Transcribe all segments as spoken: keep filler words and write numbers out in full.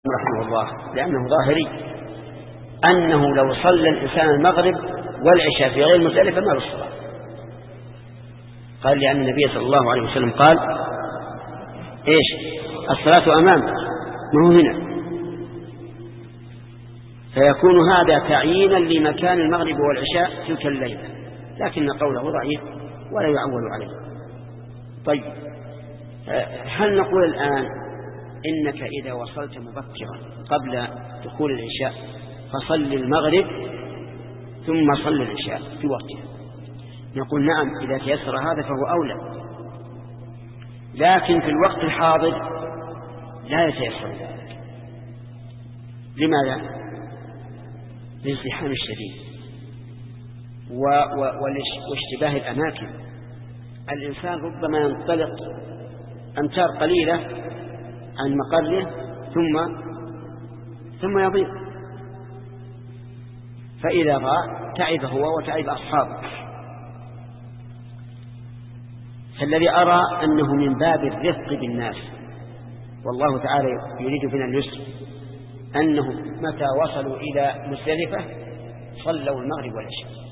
رحمه الله لأنه ظاهري أنه لو صلى الإنسان المغرب والعشاء في غير مزدلفة ما بالصلاة. قال لأن النبي صلى الله عليه وسلم قال إيش الصلاة أمامك ما هو هنا، فيكون هذا تعيينا لمكان المغرب والعشاء تلك الليلة، لكن قوله ضعيف ولا يعول عليه. طيب هل نقول الآن إنك إذا وصلت مبكرا قبل دخول العشاء فصل المغرب ثم صل العشاء في وقتها؟ نقول نعم إذا تيسر هذا فهو أولى، لكن في الوقت الحاضر لا يتيسر ذلك. لماذا؟ للازدحام الشديد واشتباه الأماكن. الإنسان ربما ينطلق أمتار قليلة عن مقره ثم ثم يضيع، فإذا ضاع تعب هو وتعب أصحابه. فالذي أرى أنه من باب الرفق بالناس، والله تعالى يريد بنا اليسر، أنه متى وصلوا إلى مزدلفة صلوا المغرب والعشاء.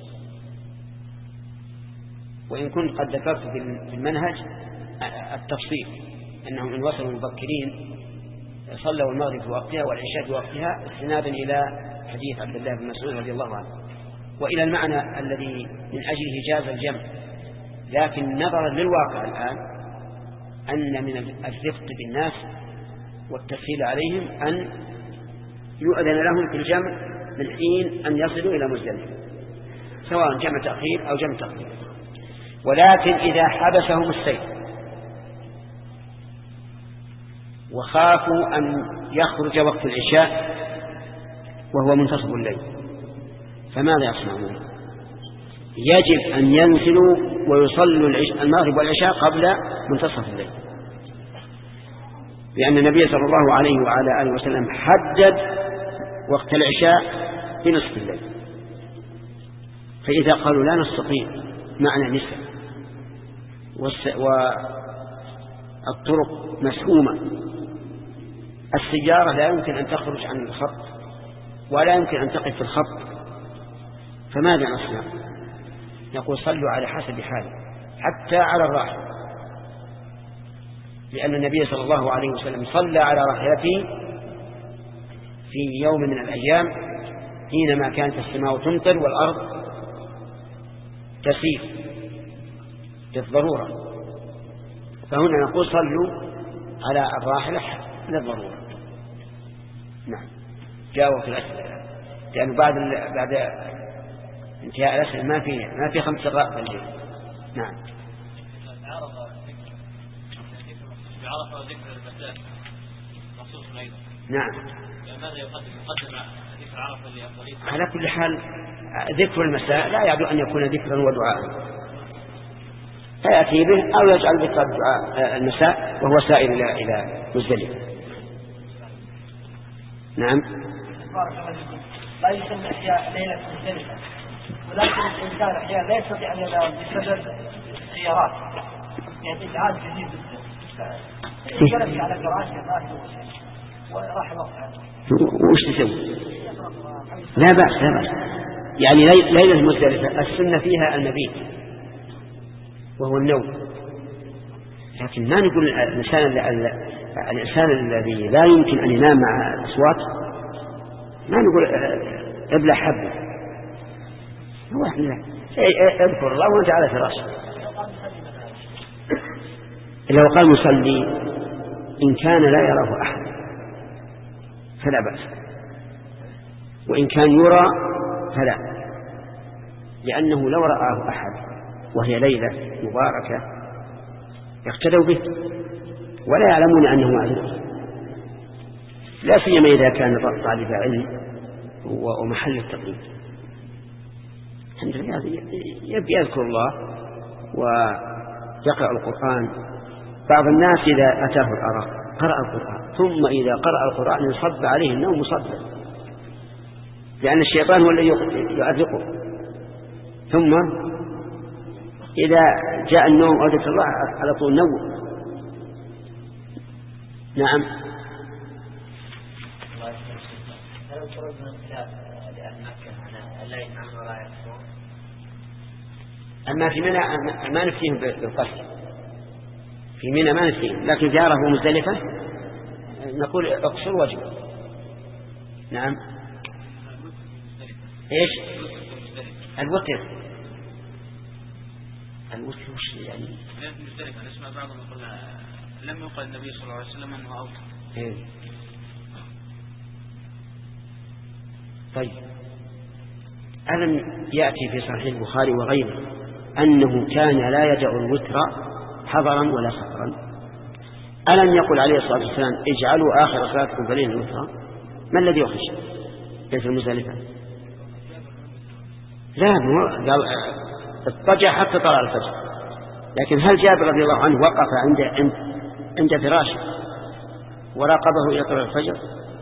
وإن كنت قد ذكرت في المنهج التفصيل أنهم إن وصلوا مبكرين صلوا المغرب في وقتها والعشاء في وقتها، استنادا إلى حديث عبد الله بن مسعود رضي الله عنه وإلى المعنى الذي من أجله جاز الجمع. لكن نظرا للواقع الآن أن من الرفق بالناس والتسهيل عليهم أن يؤذن لهم في الجمع من حين أن يصلوا إلى مزدلفة، سواء جمع تأخير أو جمع تقديم. ولكن إذا حبسهم السير وخافوا أن يخرج وقت العشاء وهو منتصف الليل فماذا يصنعون؟ يجب أن ينزلوا ويصلوا المغرب والعشاء قبل منتصف الليل، لأن النبي صلى الله عليه وعلى آله وسلم حدد وقت العشاء بنصف الليل. فإذا قالوا لا نستطيع معنا نساء والطرق مسهومة، السيارة لا يمكن أن تخرج عن الخط ولا يمكن أن تقف في الخط، فماذا نصنع؟ نقول صلوا على حسب حاله حتى على الراحل، لأن النبي صلى الله عليه وسلم صلى على راحلته في يوم من الأيام حينما كانت السماء تمطر والأرض تسير للضرورة، فهنا نقول صلوا على الراحلة للضرورة. نعم جاوب في الأسئلة، لأنه بعد بعد انتهاء الأسئلة ما في ما في خمس دقائق بالليل. نعم. بعرفة ذكر المساء مخصوص أيضا. نعم. ماذا يقدم يقدم ذكر عرفة لأفضلية؟ على كل حال ذكر المساء لا يعد أن يكون ذكرا ودعاء، فيأتي به أو يجعل ذكر الدعاء المساء وهو سائر إلى إلى مزدلفة. نعم. لا يسمى أحياء ليلة مزدلفة، ولكن الإنسان أحيانا لا يستطيع أن يذهب بسبب السيارات، يعني إبعاد كثير جدا، يجلس على فراشه وراح وقتها. وش تسوي؟ لا بأس لا بأس، يعني ليلة مزدلفة السنة فيها المبيت وهو النوم، لكن ما نقول الإنسان الإنسان الذي لا يمكن أن ينام مع الأصوات ما نقول ابلع حبة، هو لا اذكر الله وانت على فراشك. لو قال مصلي إن كان لا يراه أحد فلا بأس، وإن كان يرى فلا، لأنه لو رآه أحد وهي ليلة مباركة يقتدوا به ولا يعلمون أنه معذور، لا سيما إذا كان طالب علم ومحل التقليد. الحمد لله يبي يذكر الله ويقرأ القرآن. بعض الناس إذا أتاه الأرق قرأ القرآن، ثم إذا قرأ القرآن يصب عليه النوم مصبا، لأن الشيطان هو الذي يؤرقه، ثم إذا جاء النوم أو ذكر الله على طول نوم. نعم. هل الخروج من الخلاف لأهل مكة معناه لا يمنعون ولا يقصرون؟ أما في منى ما نفتيهم بالقصر، في منى ما نفتيهم، لكن زيارة ومزدلفة نقول اقصر وجه. نعم. ايش الوتر؟ الوتر وش يعني؟ مزدلفة نسمع بعضهم يقول لم يقل النبي صلى الله عليه وسلم أنه أوتر. إيه. طيب ألم يأتي في صحيح البخاري وغيره أنه كان لا يدع الوتر حضرا ولا سفرا؟ ألم يقل عليه الصلاة والسلام اجعلوا آخر صلاتكم بليل الوتر؟ ما الذي يخشى في المزدلفة؟ لا، قال اضطجع حتى طلع الفجر. لكن هل جابر رضي الله عنه وقف عند عند عند فراشه وراقبه إلى طلوع الفجر،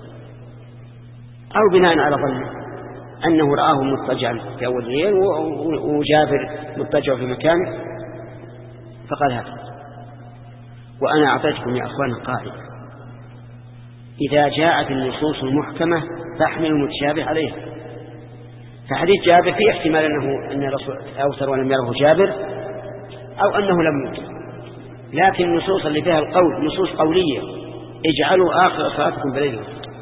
أو بناء على ظنه أنه رآه مضطجعا في أول الليل وجابر مضطجع في مكانه فقال هذا؟ وأنا أعطيتكم يا أخوان قاعدة: إذا جاءت النصوص المحكمة فاحمل المتشابه عليها. فحديث جابر فيه احتمال أنه أن الرسول أوتر ولم يره جابر، أو أنه لم يوتر، لكن النصوص اللي فيها القول نصوص قولية: اجعلوا آخر صلاتكم بليل،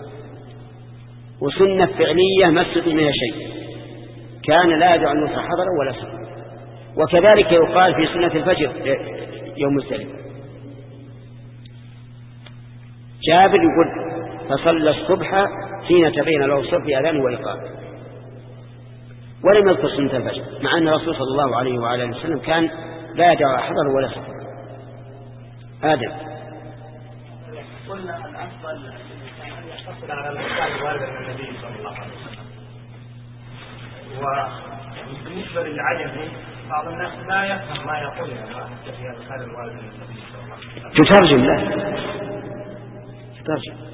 وسنة فعلية ما استطيع منها شيء، كان لا يدع النصر حضرا ولا سفرا. وكذلك يقال في سنة الفجر يوم السبت. جابر يقول: فصلى الصبح حين تبين له الصبح أذان وإقامة، ولم يذكر سنة الفجر، مع أن الرسول صلى الله عليه وعلى اله وسلم كان لا يدع حضرا ولا سفرا. آدم. قلنا الأفضل أن يحصل على الأحكام الواردة من النبي صلى الله عليه وسلم. وبالنسبة للعجمي بعض الناس لا يفهم ما يقول حتى في الأحكام الواردة من النبي صلى الله عليه وسلم. تترجم له، تترجم.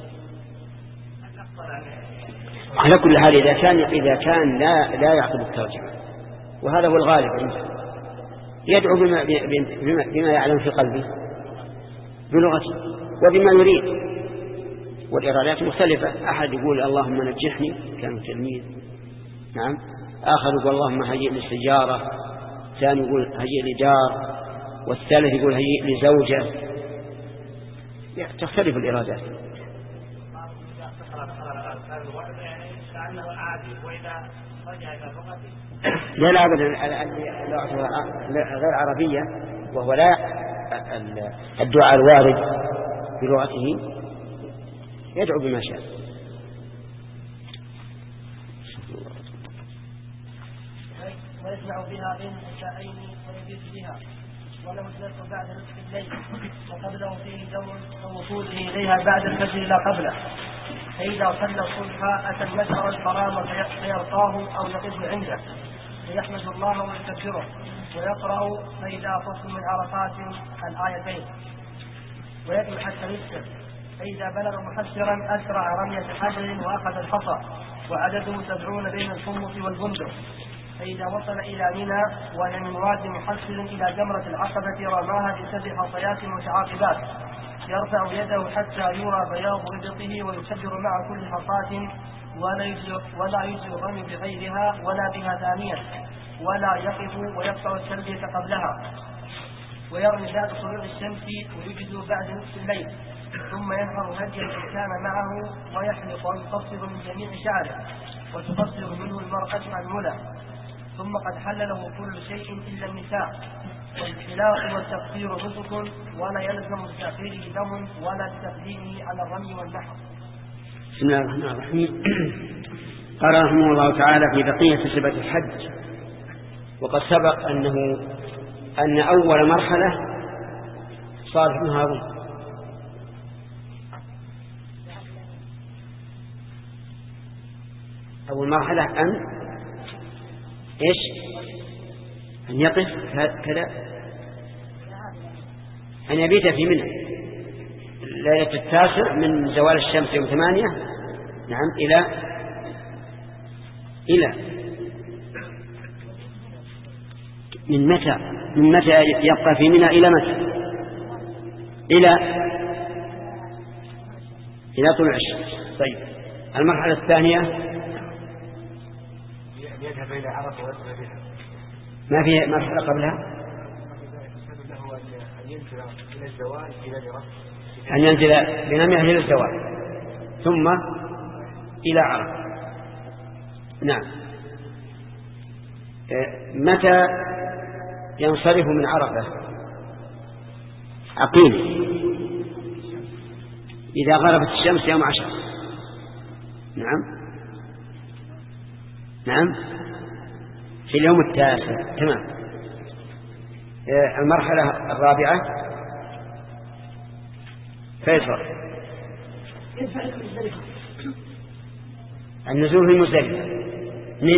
على كل حال إذا كان إذا كان لا لا يعقل الترجمة، وهذا هو الغالب عنده، يدعو بما بما, بما يعلم في قلبه بلغته وبما يريد، والإرادات مختلفة. أحد يقول اللهم نجحني كان تلميذ، نعم، آخر يقول اللهم هيئ لي سيارة، ثاني يقول هيئ لي دار، والثالث يقول هيئ لي زوجة. تختلف الإرادات. لا لا أبدا، غير عربية، وهو لا الدعاء الوارد بلغته يدعو بما شاء. ويسمع بها بين العشاءين ويبيت بها، ولو الجلس بعد نصف الليل وقبله فيه دور ووصوله إليها بعد الفجر لا قبله. فإذا صلى الصبح أتى المشعر الحرام فيرقاه أو يقف عنده فيحمد الله ويكبره ويقرأ فإذا فصل من عرفات الآيتين ويدعو حتى يسر. فإذا بلغ محسرا أسرع رمية حجر وأخذ الحصى وعدده سبعون بين الحمص والبندق. فإذا وصل إلى منى وهي من واد محسر إلى جمرة العقبة رماها بسبع حصيات متعاقبات، يرفع يده حتى يرى بياض ربطه ويكبر مع كل حصاة ولا يجزي الرمي بغيرها ولا بها ثانية، ولا يقف ويقطع التلبية قبلها، ويرمي بعد طلوع الشمس ويجد بعد نصف الليل، ثم ينحر هديا إن كان معه ويحلق ويقصر من جميع شعره وتقصر منه المرأة الملى. ثم قد حل له كل شيء إلا النساء، والحلاق والتقصير نسك ولا يلزم بتأخيره دم ولا بتقديمه على الرمي والنحر. بسم الله الرحمن الرحيم. قال رحمه الله تعالى في بقية صفة الحج: وقد سبق أنه أن أول مرحلة صالح بن هارون، أول مرحلة أن إيش؟ أن يقف كذا، أن يبيت في منى ليلة التاسع من زوال الشمس يوم ثمانية، نعم، إلى إلى من متى من متى يبقى في منى إلى متى؟ إلى إلى طلوع الشمس. طيب، المرحلة الثانية يذهب إلى عرفة ويصل بها. ما في مرحلة قبلها له أن ينزل إلى الزوال إلى الرفع أن ينزل بنمية إلى الزوال ثم إلى عرفة. نعم. متى ينصرف من عرفة؟ عقيل إذا غربت الشمس يوم عشر. نعم نعم في اليوم التاسع. تمام. المرحلة الرابعة فيصل النزول في مزدلفة من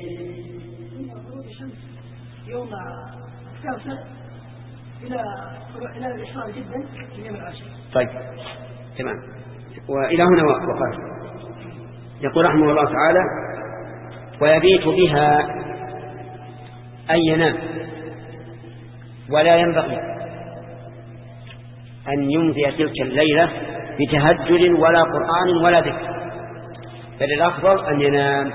يوم التاسع إلى إلى الإشراق جدا في يوم العاشر. طيب تمام. وإلى هنا وقال يقول رحمه الله تعالى ويبيت بها أن ينام ولا ينبغي أن يمضي تلك الليلة بتهجد ولا قرآن ولا ذكر، بل الأفضل أن ينام.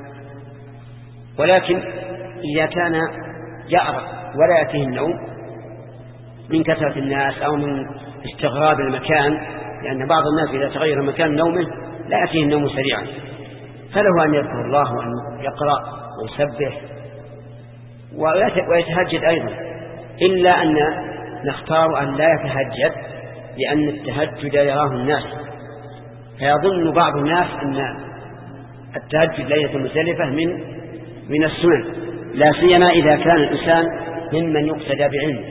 ولكن إذا كان يأرق ولا يأتيه النوم من كثرة الناس أو من استغراب المكان، لأن بعض الناس إذا تغير مكان نومه لا يأتيه النوم سريعا، فله أن يذكر الله وأن يقرأ ويسبح ويتهجد أيضا، إلا أن نختار أن لا يتهجد لأن التهجد يراه الناس، فيظن بعض الناس أن التهجد ليلة مزدلفة من من السنن، لا سيما إذا كان الإنسان ممن يقتدى بعلمه.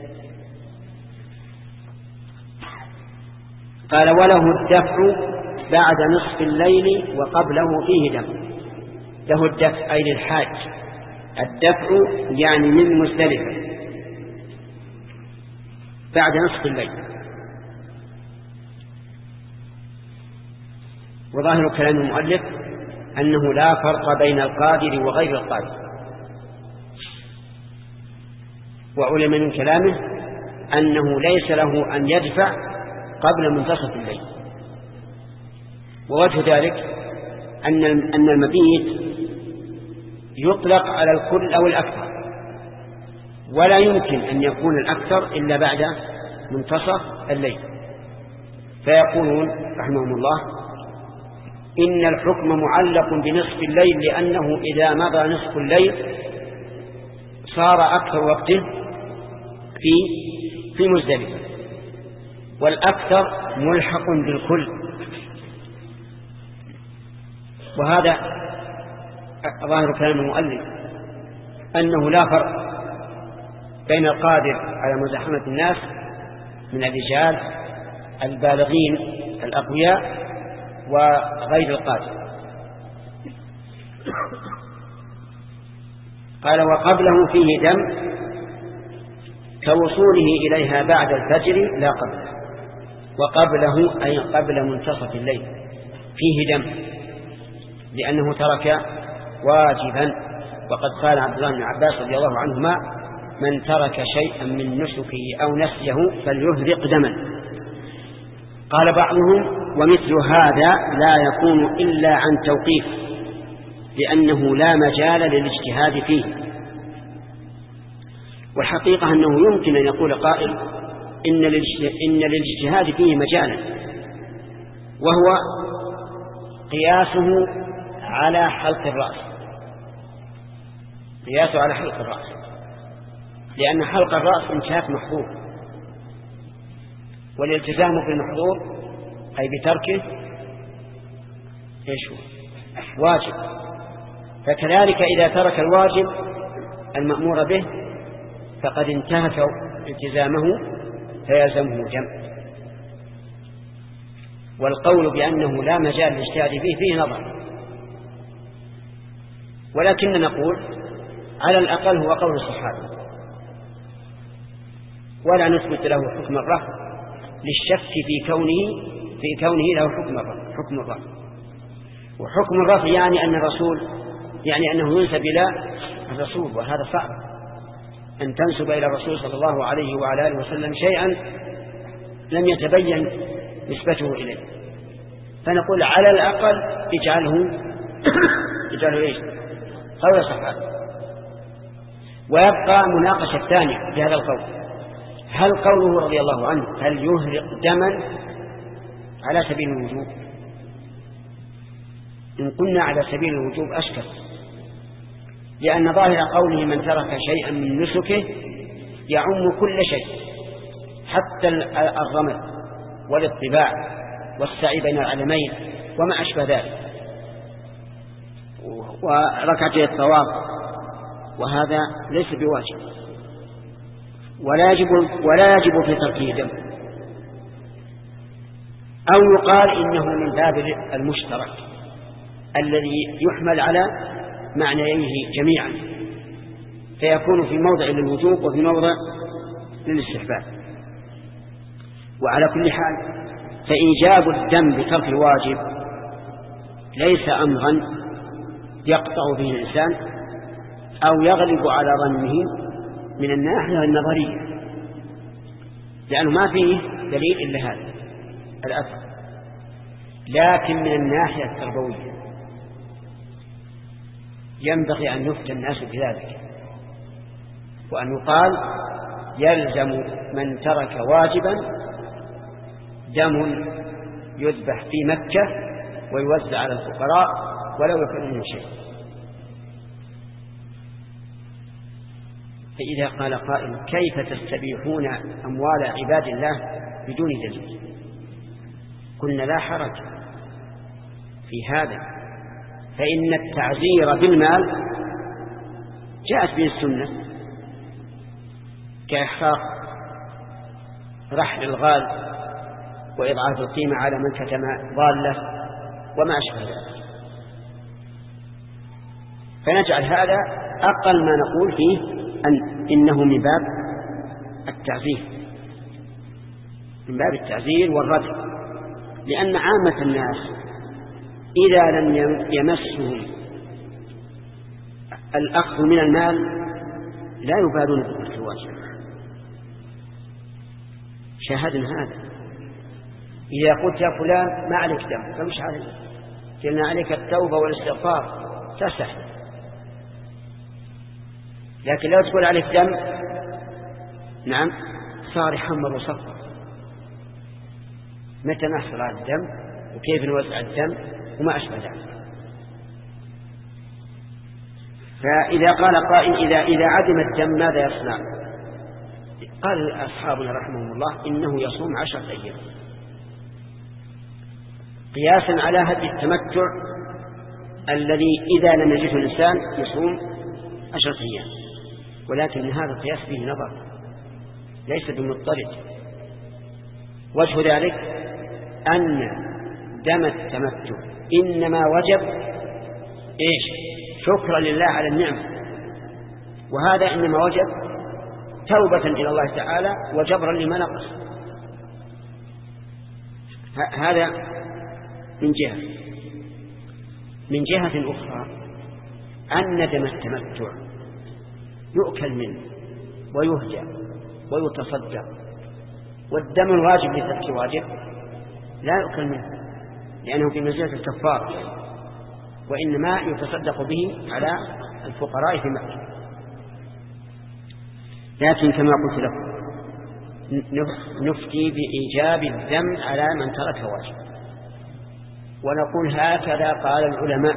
قال وله الدفع بعد نصف الليل وقبله فيه دفع. له الدفع أي للحاج، الدفع يعني من مزدلفة بعد نصف الليل. وظاهر كلام المؤلف أنه لا فرق بين القادر وغير القادر، وعلم من كلامه أنه ليس له أن يدفع قبل منتصف الليل. ووجه ذلك أن أن المبيت يطلق على الكل أو الأكثر، ولا يمكن أن يكون الأكثر إلا بعد منتصف الليل. فيقولون رحمهم الله إن الحكم معلق بنصف الليل، لأنه إذا مضى نصف الليل صار أكثر وقته في في مزدلفة، والأكثر ملحق بالكل. وهذا ظاهر كلام المؤلف أنه لا فرق بين القادر على مزاحمة الناس من الرجال البالغين الأقوياء وغير القادر. قال وقبله فيه دم كوصوله إليها بعد الفجر لا قبله. وقبله أي قبل منتصف الليل فيه دم، لأنه ترك واجبا. وقد قال عبد الله بن عباس رضي الله عنهما من ترك شيئا من نسكه أو نسيه فليهرق دما. قال بعضهم ومثل هذا لا يكون إلا عن توقيف، لأنه لا مجال للاجتهاد فيه. والحقيقة أنه يمكن أن يقول قائل إن للاجتهاد فيه مجالا، وهو قياسه على حلق الرأس، قياسه على حلق الرأس، لأن حلق الرأس انتهاك محظور، والالتزام بالمحظور أي بتركه إيش هو واجب. فكذلك إذا ترك الواجب المأمور به فقد انتهك التزامه فيلزمه جمع. والقول بأنه لا مجال للاجتهاد فيه فيه نظر، ولكن نقول على الأقل هو قول الصحابة، ولا نثبت له حكم الرفع للشك في كونه في كونه له حكم الرفع. حكم الرفع وحكم الرفع يعني أن الرسول يعني أنه ينسب إلى الرسول، وهذا صعب أن تنسب إلى الرسول صلى الله عليه وعلى آله وسلم شيئا لم يتبين نسبته إليه. فنقول على الأقل اجعله اجعله ايش قول صحابي. ويبقى مناقشة ثانية في هذا القول، هل قوله رضي الله عنه هل يهرق دما على سبيل الوجوب؟ إن قلنا على سبيل الوجوب أشكل، لأن ظاهر قوله من ترك شيئا من نسكه يعم كل شيء، حتى الرمل والاطباع والسعي بين العلمين وما أشبه ذلك، وركعتي الطواف، وهذا ليس بواجب ولا يجب, ولا يجب في تركه دم. أو يقال إنه من باب المشترك الذي يحمل على معنييه جميعا، فيكون في موضع للوجوب وفي موضع للاستحباب. وعلى كل حال فإيجاب الدم بترك الواجب ليس أمرا يقطع به الإنسان أو يغلب على ظنه من الناحية النظرية، لأنه ما فيه دليل إلا هذا الأثر. لكن من الناحية التربوية ينبغي أن يفتى الناس بذلك، وأن يقال يلزم من ترك واجبا دم يذبح في مكة ويوزع على الفقراء ولو يكن منه شيء. فإذا قال قائل كيف تستبيحون أموال عباد الله بدون دليل؟ قلنا لا حرج في هذا، فإن التعزير بالمال جاءت به السنة كإحقاق رحل الغال وإضعاف القيمة على من كتم ضالة وما أشبه ذلك. فنجعل هذا أقل ما نقول فيه أن إنه من باب التعزير، من باب التعزير والردع، لأن عامة الناس إذا لم يمسهم الأخذ من المال لا يبالون بترك الواجب. شاهدنا هذا، إذا قلت يا فلان ما عليك دم فمش عليك، قلنا عليك التوبة والاستغفار تسهل. لكن لو تقول عليك دم نعم صار يحمر وصفر، متى نحصل على الدم وكيف نوزع الدم وما أشبه ذلك. فإذا قال قائل إذا, إذا عدم الدم ماذا يصنع؟ قال أصحابنا رحمهم الله إنه يصوم عشرة أيام قياسا على هدي التمتع الذي إذا لم يجده الإنسان يصوم عشرة أيام. ولكن هذا القياس فيه نظر ليس بمضطرد. وجه ذلك أن دم التمتع إنما وجب إيش؟ شكرا لله على النعمة، وهذا إنما وجب توبة إلى الله تعالى وجبرا لما نقص. هذا من جهة. من جهة أخرى أن دم التمتع يؤكل منه ويهدى ويتصدق، والدم الواجب لترك واجب لا يؤكل منه لأنه في منزلة الكفار، وإنما يتصدق به على الفقراء في مكة. لكن كما قلت لكم نفتي بإيجاب الدم على من ترك واجب، ونقول هكذا قال العلماء،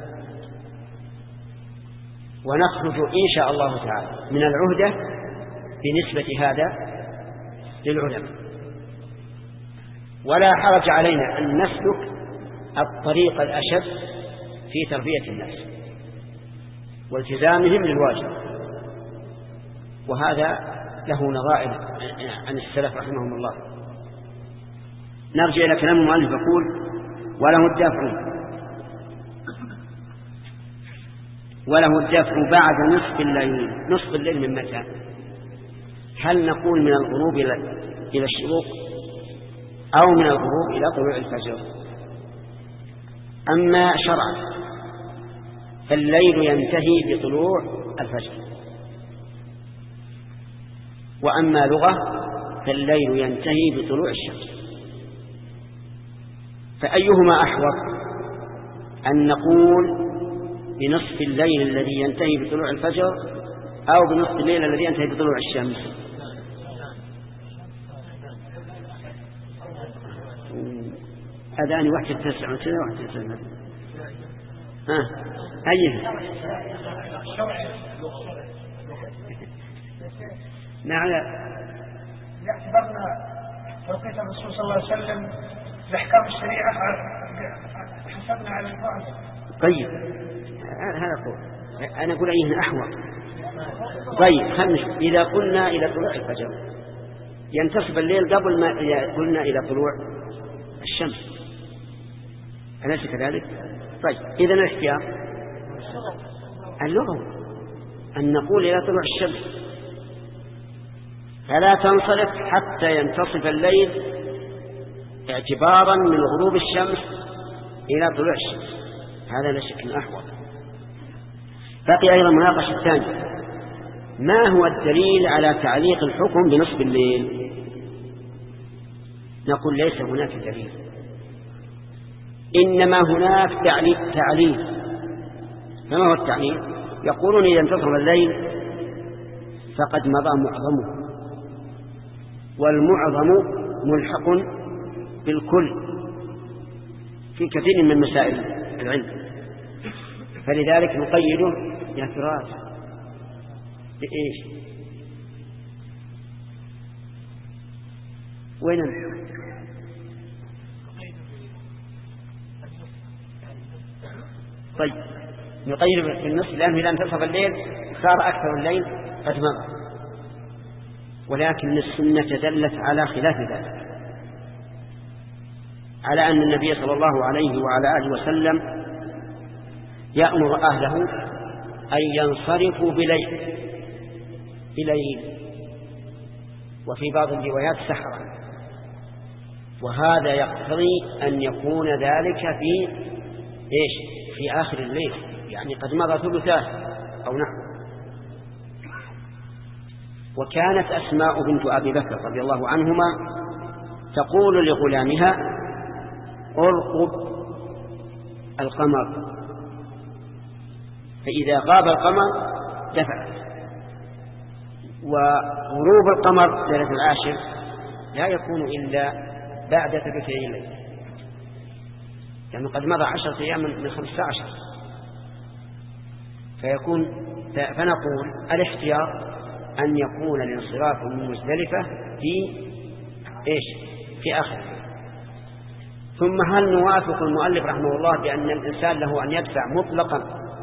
ونخرج إن شاء الله تعالى من العهدة بنسبة هذا للعلماء. ولا حرج علينا أن نسلك الطريق الأشد في تربية الناس والتزامهم للواجب، وهذا له نظائر عن السلف رحمهم الله. نرجع إلى كلام المؤلف يقول وله الدفع وله الدفع بعد نصف الليل. نصف الليل من متى؟ هل نقول من الغروب إلى الشروق أو من الغروب إلى طلوع الفجر؟ أما شرعا فالليل ينتهي بطلوع الفجر، وأما لغة فالليل ينتهي بطلوع الشمس. فأيهما أحوط؟ أن نقول بنصف الليل الذي ينتهي بطلوع الفجر أو بنصف الليل الذي ينتهي بطلوع الشمس؟ أذاني واحد تسعة وكذا واحد تسعة. ها أيه نعم. اعتبرنا توقيت الرسول صلى الله عليه وسلم بأحكام الشريعة حسبنا على الفرض. طيب هذا قول، أنا أقول أيه أحوط. طيب خلنا نشوف، إذا قلنا إلى طلوع الفجر ينتصف الليل قبل ما قلنا إلى طلوع الشمس، أليس كذلك؟ طيب إذا الاختيار اللغوي أن نقول إلى طلوع الشمس، فلا تنصرف حتى ينتصف الليل اعتبارا من غروب الشمس إلى طلوع الشمس، هذا لا شك أحوط. بقي أيضا مناقشة الثانية، ما هو الدليل على تعليق الحكم بنصف الليل؟ نقول ليس هناك دليل، إنما هناك تعليل. تعليل فما هو التعليل؟ يقولون إذا انتصف الليل فقد مضى معظمه، والمعظم ملحق بالكل في كثير من مسائل العلم، فلذلك نقيده يا فراس بإيش؟ وين طيب نقيد بالنصف لأنه إذا انتصف الليل صار أكثر الليل قد مضى، ولكن السنة دلت على خلاف ذلك، على أن النبي صلى الله عليه وعلى آله وسلم يأمر أهله أن ينصرفوا بليل بليل وفي بعض الروايات سحرا، وهذا يقتضي أن يكون ذلك في إيش؟ في آخر الليل، يعني قد مضى ثلثاه أو نحو. وكانت أسماء بنت أبي بكر رضي الله عنهما تقول لغلامها ارقب القمر، فإذا غاب القمر دفعت. وغروب القمر ليلة العاشر لا يكون إلا بعد ثلثي الليل، يعني قد مضى عشرة أيام من خمسة عشر، فيكون فنقول الاختيار أن يكون الانصراف من مزدلفة في إيش؟ في آخر. ثم هل نوافق المؤلف رحمه الله بأن الإنسان له أن يدفع مطلقا،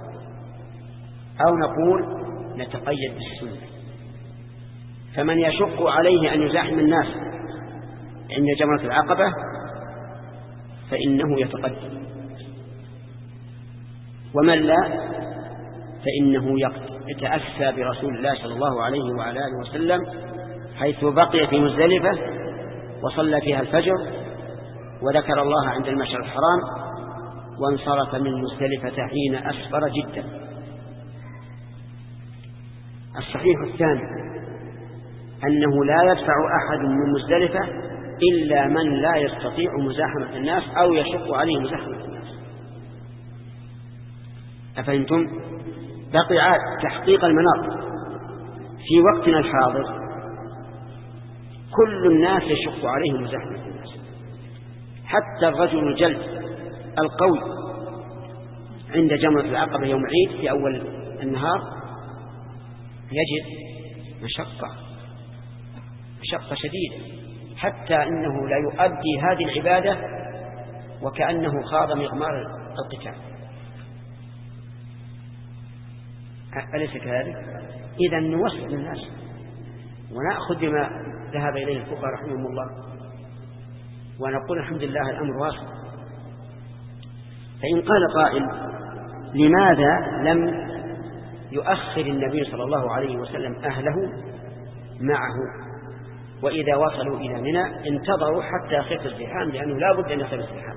أو نقول نتقيد بالسنة؟ فمن يشق عليه أن يزاحم الناس عند جمرة العقبة فإنه يتقدم، ومن لا فإنه يتأسى برسول الله صلى الله عليه وعلى آله وسلم حيث بقي في مزدلفة وصلى فيها الفجر وذكر الله عند المشعر الحرام وانصرف من مزدلفة حين أسفر جدا. الصحيح الثاني أنه لا يدفع أحد من مزدلفة إلا من لا يستطيع مزاحمة الناس أو يشق عليه مزاحمة الناس. أفهمتم؟ بقي تحقيق المناط. في وقتنا الحاضر كل الناس يشق عليه مزاحمة الناس، حتى الرجل الجلد القوي عند جمرة العقبة يوم عيد في أول النهار يجد مشقة مشقة شديدة، حتى أنه لا يؤدي هذه العبادة وكأنه خاض مغمار القتال. أليس كذلك؟ إذا نوصل الناس ونأخذ بما ذهب إليه الفقهاء رحمهم الله ونقول الحمد لله الأمر واصل. فإن قال قائل لماذا لم يؤخر النبي صلى الله عليه وسلم أهله معه، وإذا وصلوا إلى منى انتظروا حتى يخف الزحام، لأنه لا بد أن يخف الزحام؟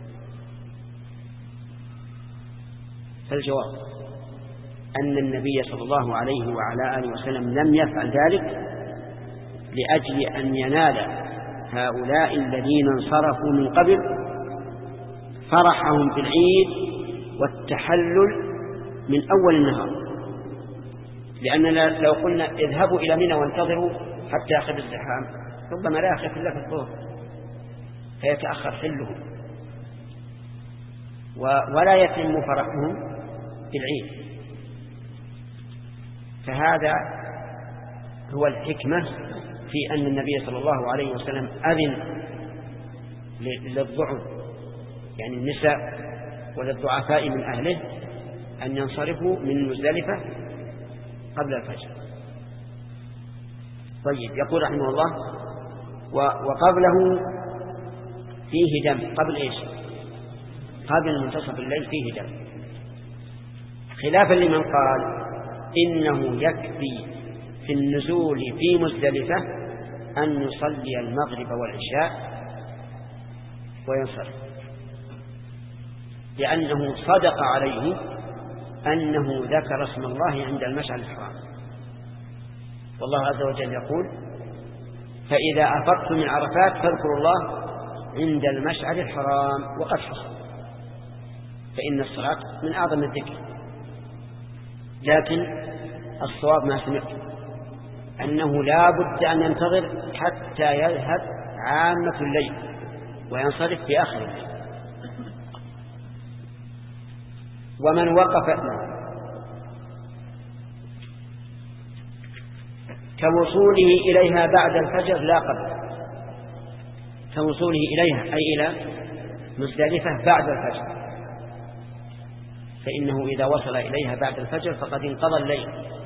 فالجواب أن النبي صلى الله عليه وعلى آله وسلم لم يفعل ذلك لأجل أن ينال هؤلاء الذين انصرفوا من قبل فرحهم في العيد والتحلل من أول النهار، لأننا لو قلنا اذهبوا إلى منى وانتظروا حتى يأخذ الزحام ربما لا يأخذ إلا في الظهر فيتأخر حله ولا يتم فرحهم بالعيد. فهذا هو الحكمة في أن النبي صلى الله عليه وسلم أذن للضعف يعني النساء وللضعفاء من أهله أن ينصرفوا من مزدلفة قبل الفجر. طيب يقول رحمه الله وقبله فيه دم. قبل إيش؟ قبل منتصف الليل فيه دم، خلافا لمن قال إنه يكفي في النزول في مزدلفة أن يصلي المغرب والعشاء وينصرف، لأنه صدق عليه أنه ذكر اسم الله عند المشعر الحرام، والله عز وجل يقول فإذا أفضتم من عرفات فاذكروا الله عند المشعر الحرام وقد حصل، فإن الصلاة من أعظم الذكر. لكن الصواب ما سمعت أنه لا بد أن ينتظر حتى يذهب عامة الليل وينصرف في آخر الليل. ومن وقف كوصوله إليها بعد الفجر لا قبل، كوصوله إليها أي إلى مزدلفة بعد الفجر، فإنه إذا وصل إليها بعد الفجر فقد انقضى الليل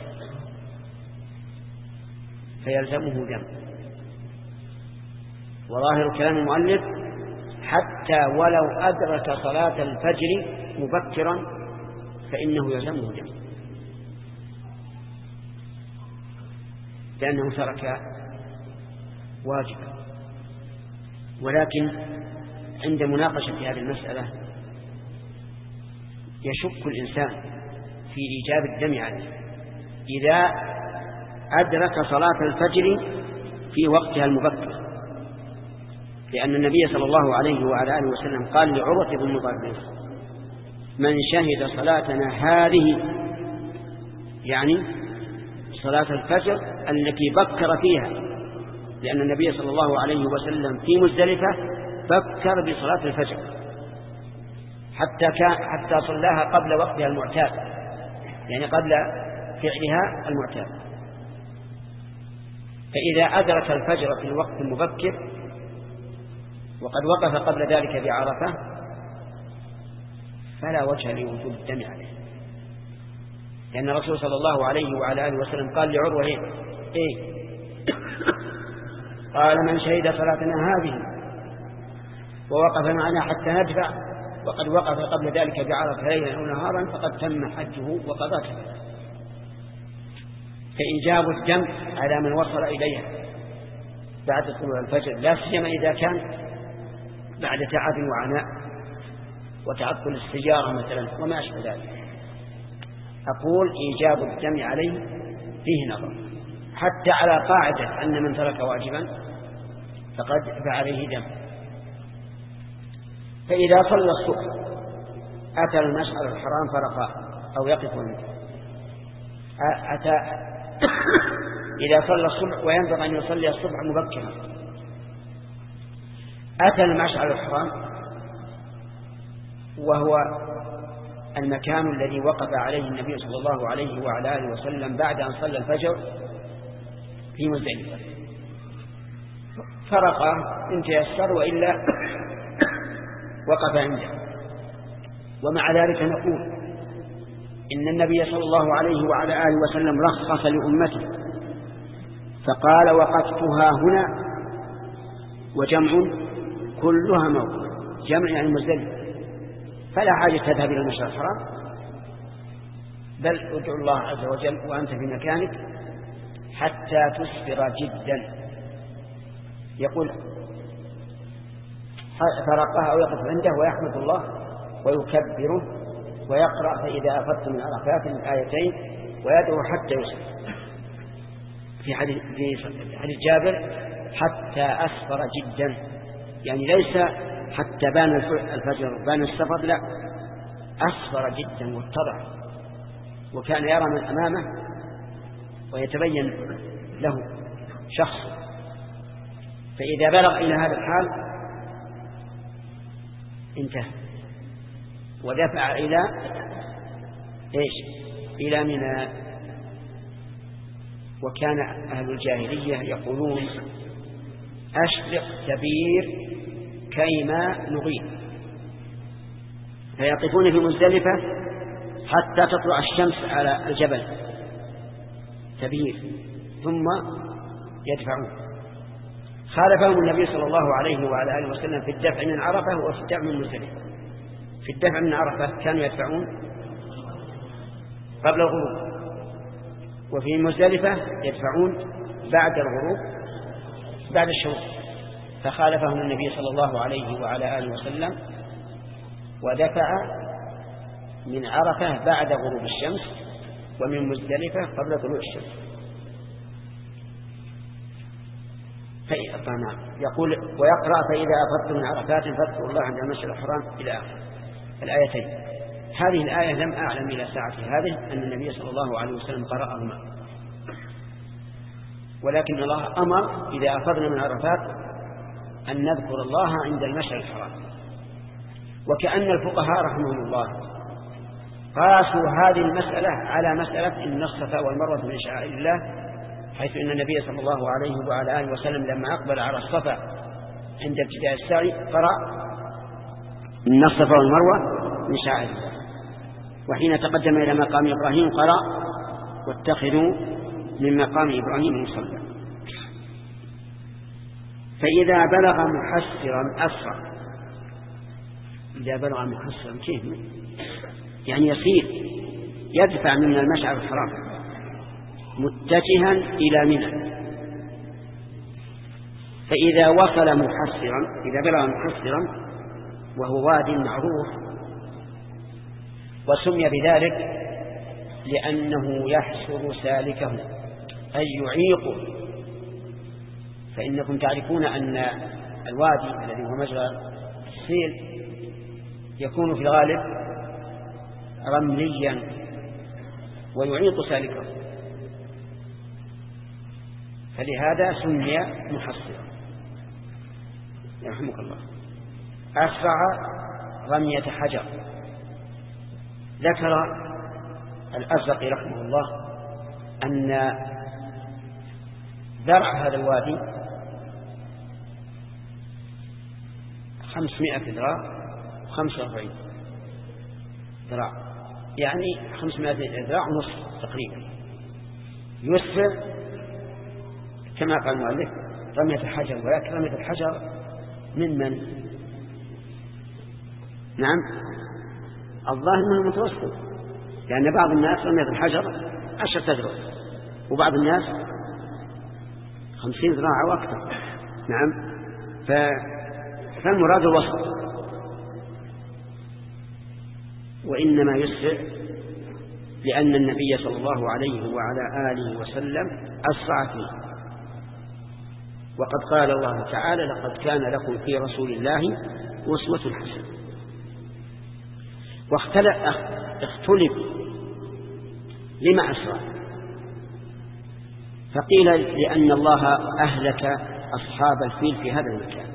فيلزمه دم. وظاهر كلام المؤلف حتى ولو أدرك صلاة الفجر مبكرا فإنه يلزمه دم، لأنه ترك واجبا. ولكن عند مناقشة هذه المسألة يشك الإنسان في إيجاب الدم عليه إذا أدرك صلاة الفجر في وقتها المبكر، لأن النبي صلى الله عليه وعلى آله وسلم قال لعروة بن مطرف من شهد صلاتنا هذه يعني صلاة الفجر التي بكر فيها، لأن النبي صلى الله عليه وسلم في مزدلفة بكر بصلاة الفجر حتى كان حتى صلاها قبل وقتها المعتاد، يعني قبل فعلها المعتاد. فإذا أدرك الفجر في الوقت المبكر وقد وقف قبل ذلك بعرفة فلا وجه لوجوب الدم عليه، لأن الرسول صلى الله عليه وعلى آله وسلم قال لعروة إيه؟ إيه؟ قال من شهد صلاتنا هذه ووقف معنا حتى ندفع وقد وقف قبل ذلك بعرفة ليلا أو نهارا فقد تم حجه وقضى. فإيجاب الدم على من وصل إليها بعد طلوع الفجر لا سيما إذا كان بعد تعب وعناء وتعطل السيارة مثلا وما أشبه ذلك. أقول إيجاب الدم عليه فيه نظر، حتى على قاعدة أن من ترك واجبا فقد فعليه دم. فإذا صلى الصبح أتى المشعر الحرام فرقاه أو يقف عنده، أتى إذا صلى الصبح وينبغي أن يصلي الصبح مبكرا أتى المشعر الحرام وهو المكان الذي وقف عليه النبي صلى الله عليه وعلى آله وسلم بعد أن صلى الفجر في مزدلفة، فرق إن تيسر وإلا وقف عنده. ومع ذلك نقول إن النبي صلى الله عليه وعلى آله وسلم رخص لأمته فقال وقفتها هنا وجمع كلها موقف، جمع يعني مزدلفة، فلا حاجة تذهب إلى المشعر الحرام، بل ادعو الله عز وجل وأنت في مكانك حتى تسفر جدا. يقول فرقها أو يقف عنده ويحمد الله ويكبره ويقرأ فإذا أفضت من عرفات الآيتين ويدعو حتى يصل. في حديث حديث جابر حتى أسفر جدا، يعني ليس حتى بان الفجر بان السفر، لا، أصفر جدا واتضح، وكان يرى من أمامه ويتبين له شخص. فإذا بلغ إلى هذا الحال انتهى ودفع إلى إيش؟ إلى منى. وكان أهل الجاهلية يقولون أشرق تبير كيما نغيب، فيقفون في مزدلفة حتى تطلع الشمس على الجبل تبير ثم يدفعون. خالفهم النبي صلى الله عليه وعلى آله وسلم في الدفع من عرفة وفي الدفع من مزدلفة. في الدفع من عرفة كانوا يدفعون قبل الغروب، وفي مزدلفة يدفعون بعد الغروب بعد الشروق. فخالفهم النبي صلى الله عليه وعلى آله وسلم ودفع من عرفة بعد غروب الشمس ومن مزدلفة قبل طلوع الشمس. يقول ويقرأ فإذا أفضت من عرفات فاذكروا الله عند المشعر الحرام إلى آخر الآيتين. هذه الآية لم أعلم إلى ساعة هذه أن النبي صلى الله عليه وسلم قرأهما، ولكن الله أمر إذا أفضنا من عرفات أن نذكر الله عند المشعر الحرام. وكأن الفقهاء رحمهم الله قاسوا هذه المسألة على مسألة إن الصفا والمروة من شعائر الله، حيث أن النبي صلى الله عليه وعلى آله وسلم لما أقبل على الصفا عند ابتداء السعي قرأ إن الصفا والمروة من شعائر الله، وحين تقدم إلى مقام إبراهيم قرأ واتخذوا من مقام إبراهيم مصلى. فإذا بلغ محسرا أسرع. إذا بلغ محسرا كيف؟ يعني يصير يدفع من المشعر الحرام متجها إلى منى. فإذا وصل محسرا، إذا بلغ محسرا وهو واد معروف، وسمي بذلك لأنه يحسر سالكه أي يعيقه. فإنكم تعرفون أن الوادي الذي هو مجرى السيل يكون في الغالب رمليا ويعيق سالكه، فلهذا سمي محصرا. يرحمك الله. أسرع رمية حجر. ذكر الأزرق رحمه الله أن ذرع هذا الوادي خمسمائة ذراع وخمسة وأربعين ذراع، يعني خمسمائة ذراع ونصف تقريبا. يسر كما قال المؤلف رمية الحجر، ولكن رمية الحجر من من؟ نعم الظاهر منه متوسط، لأن بعض الناس رمية الحجر عشرة ذراع وبعض الناس خمسين ذراع وأكثر. نعم فالمراد الوسط. وإنما يسرع لأن النبي صلى الله عليه وعلى آله وسلم أسرع فيه. وقد قال الله تعالى لقد كان لكم في رسول الله أسوة حسنة. واختلف لما أسرع، فقيل لأن الله أهلك أصحاب الفيل في هذا المكان،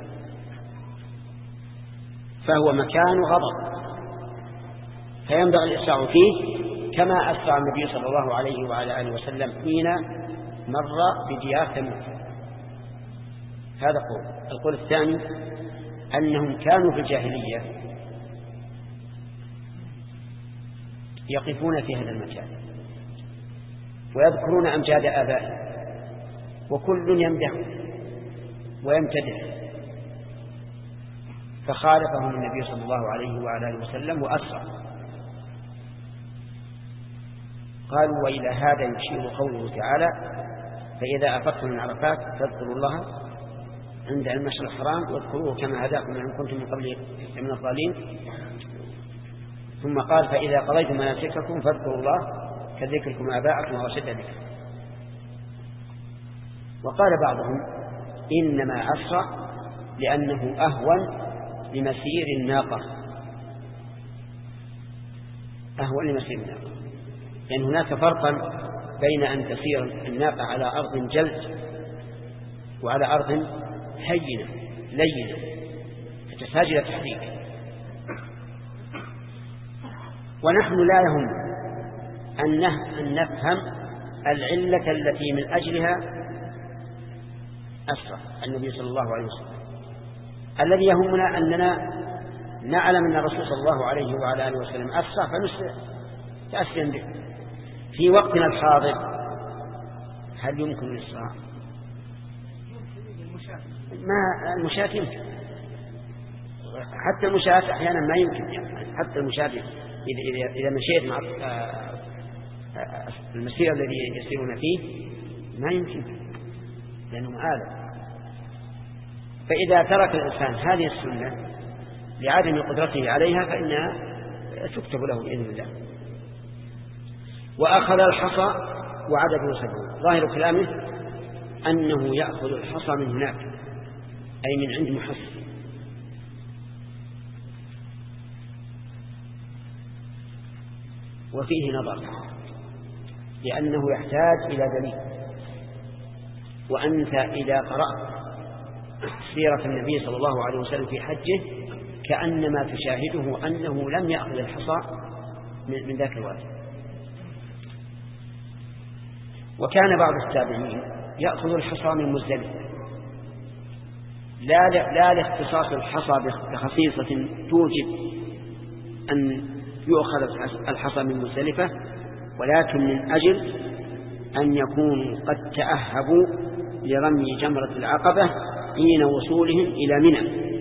فهو مكان غضب فينبغي الإسراع فيه، كما أسرع النبي صلى الله عليه وعلى آله وسلم حين مر بديار ثمود. هذا قول. القول الثاني أنهم كانوا في الجاهلية يقفون في هذا المكان ويذكرون أمجاد آبائهم، وكل يمدح ويمتدح، فخالفهم النبي صلى الله عليه وعلى آله وسلم وأسرع. قالوا وإلى هذا يشير قوله تعالى فإذا أفضتم من عرفات فاذكروا الله عند المشعر الحرام واذكروه كما هداكم إن كنتم من قبل من الضالين. ثم قال فإذا قضيتم مناسككم فاذكروا الله كذكركم آباءكم وأشد ذكرا. وقال بعضهم إنما أسرع لأنه أهون لمسير الناقة، أهون لمسير الناقة، لأن هناك فرقا بين أن تسير الناقة على أرض جلد وعلى أرض هينة لينة فتحتاج إلى تحريك. ونحن لا يهم أن نفهم العلة التي من أجلها أسرع النبي صلى الله عليه وسلم. الذي يهمنا أننا نعلم أن الرسول صلى الله عليه وعلى آله وسلم أسرع فنسلم به. في وقتنا الحاضر هل يمكن الإسراع؟ ما المشاة يمكن، حتى المشاة أحيانا ما يمكن، يعني حتى المشاة إذا, إذا مشيت مع المسير الذي يسيرون فيه ما يمكن لأنه معالم. فإذا ترك الإنسان هذه السنة لعدم قدرته عليها فإنها تكتب له بإذن الله. وأخذ الحصى وعدده سبعون. ظاهر كلامه أنه يأخذ الحصى من هناك أي من عند محصن. وفيه نظر لأنه يحتاج إلى دليل. وأنت إذا قرأت سيرة النبي صلى الله عليه وسلم في حجه كأنما تشاهده أنه لم يأخذ الحصى من ذاك الوقت. وكان بعض التابعين يأخذ الحصى من مزدلفة، لا لا لاختصاص الحصى بخصيصة توجب أن يؤخذ الحصى من مزدلفة، ولكن من أجل أن يكونوا قد تأهبوا لرمي جمرة العقبة حين وصولهم إلى منى.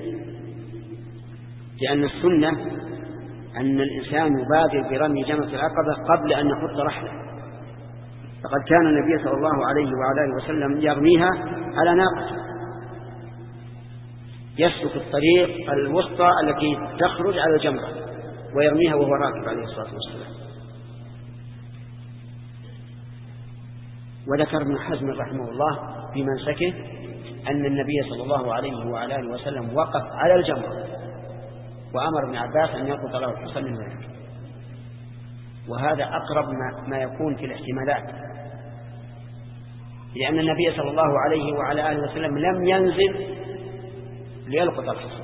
لأن السنة أن الإنسان يبادر برمي جمرة العقبة قبل أن يحط رحله. فقد كان النبي صلى الله عليه وعلى آله وسلم يرميها على ناقته، يسلك الطريق الوسطى التي تخرج على الجمرة ويرميها وهو راكب عليه الصلاة والسلام. وذكر ابن حزم رحمه الله في منسكه أن النبي صلى الله عليه وعلى آله وسلم وقف على الجمرة وأمر ابن عباس أن يقض له الحصى من ذلك. وهذا أقرب ما, ما يكون في الاحتمالات، لأن النبي صلى الله عليه وعلى آله وسلم لم ينزل ليلقط الحصى،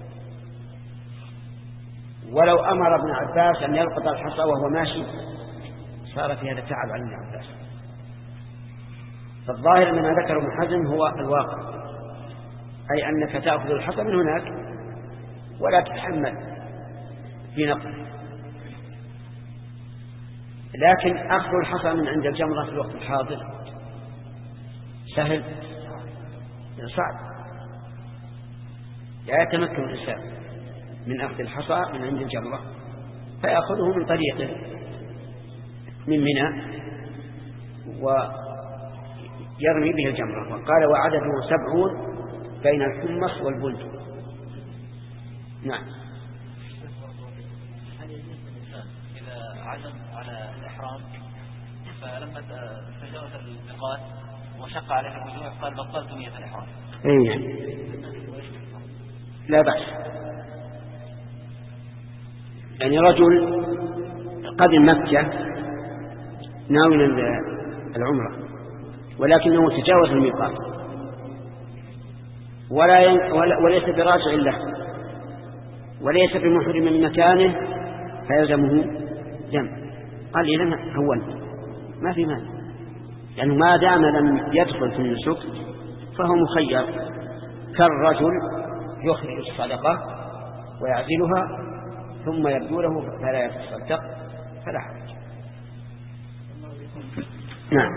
ولو أمر ابن عباس أن يلقط الحصى وهو ماشي صار في هذا تعب على ابن عباس. فالظاهر من ما ذكر ابن حزم هو الواقع، أي أنك تأخذ الحصى من هناك ولا تتحمل في نقله. لكن أخذ الحصى من عند الجمرة في الوقت الحاضر سهل صعب، لا يتمكن الإنسان من أخذ الحصى من عند الجمرة، فيأخذه من طريقه من منى ويرمي به الجمرة. وقال وعدده سبعون بين الحمص والبلد. نعم. إذا عزم على الإحرام فلما تجاوز الميقات وشق عليه الرجوع قال بطلت نية الإحرام. إيه لا بأس. يعني رجل قدم مكة ناوي العمرة ولكنه تجاوز الميقات ولا ين... وليس براجع له وليس بمحرم من مكانه فيلزمه دم. قال إذن هون ما في مال، لأنه يعني ما دام لم يدخل في النسك فهو مخير كالرجل يخرج الصدقة ويعزلها ثم يبدو له فلا يتصدق فلا حرج. نعم.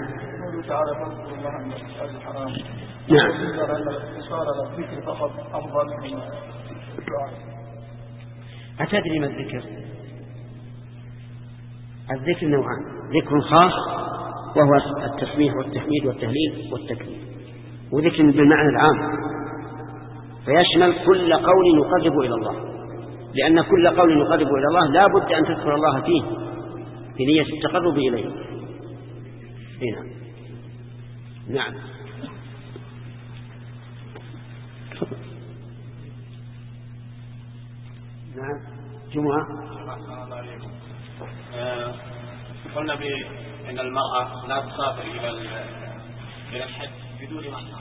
نعم. أتدري ما الذكر؟ الذكر نوعان، ذكر خاص وهو التسبيح والتحميد والتهليل والتكبير، وذكر بالمعنى العام فيشمل كل قول يقرب إلى الله، لأن كل قول يقرب إلى الله لا بد أن تذكر الله فيه في نية التقرب إليه. هنا نعم. نعم. جمعة. قلنا بأن المرأة لا تسافر إلى إلى الحج بدون محرم.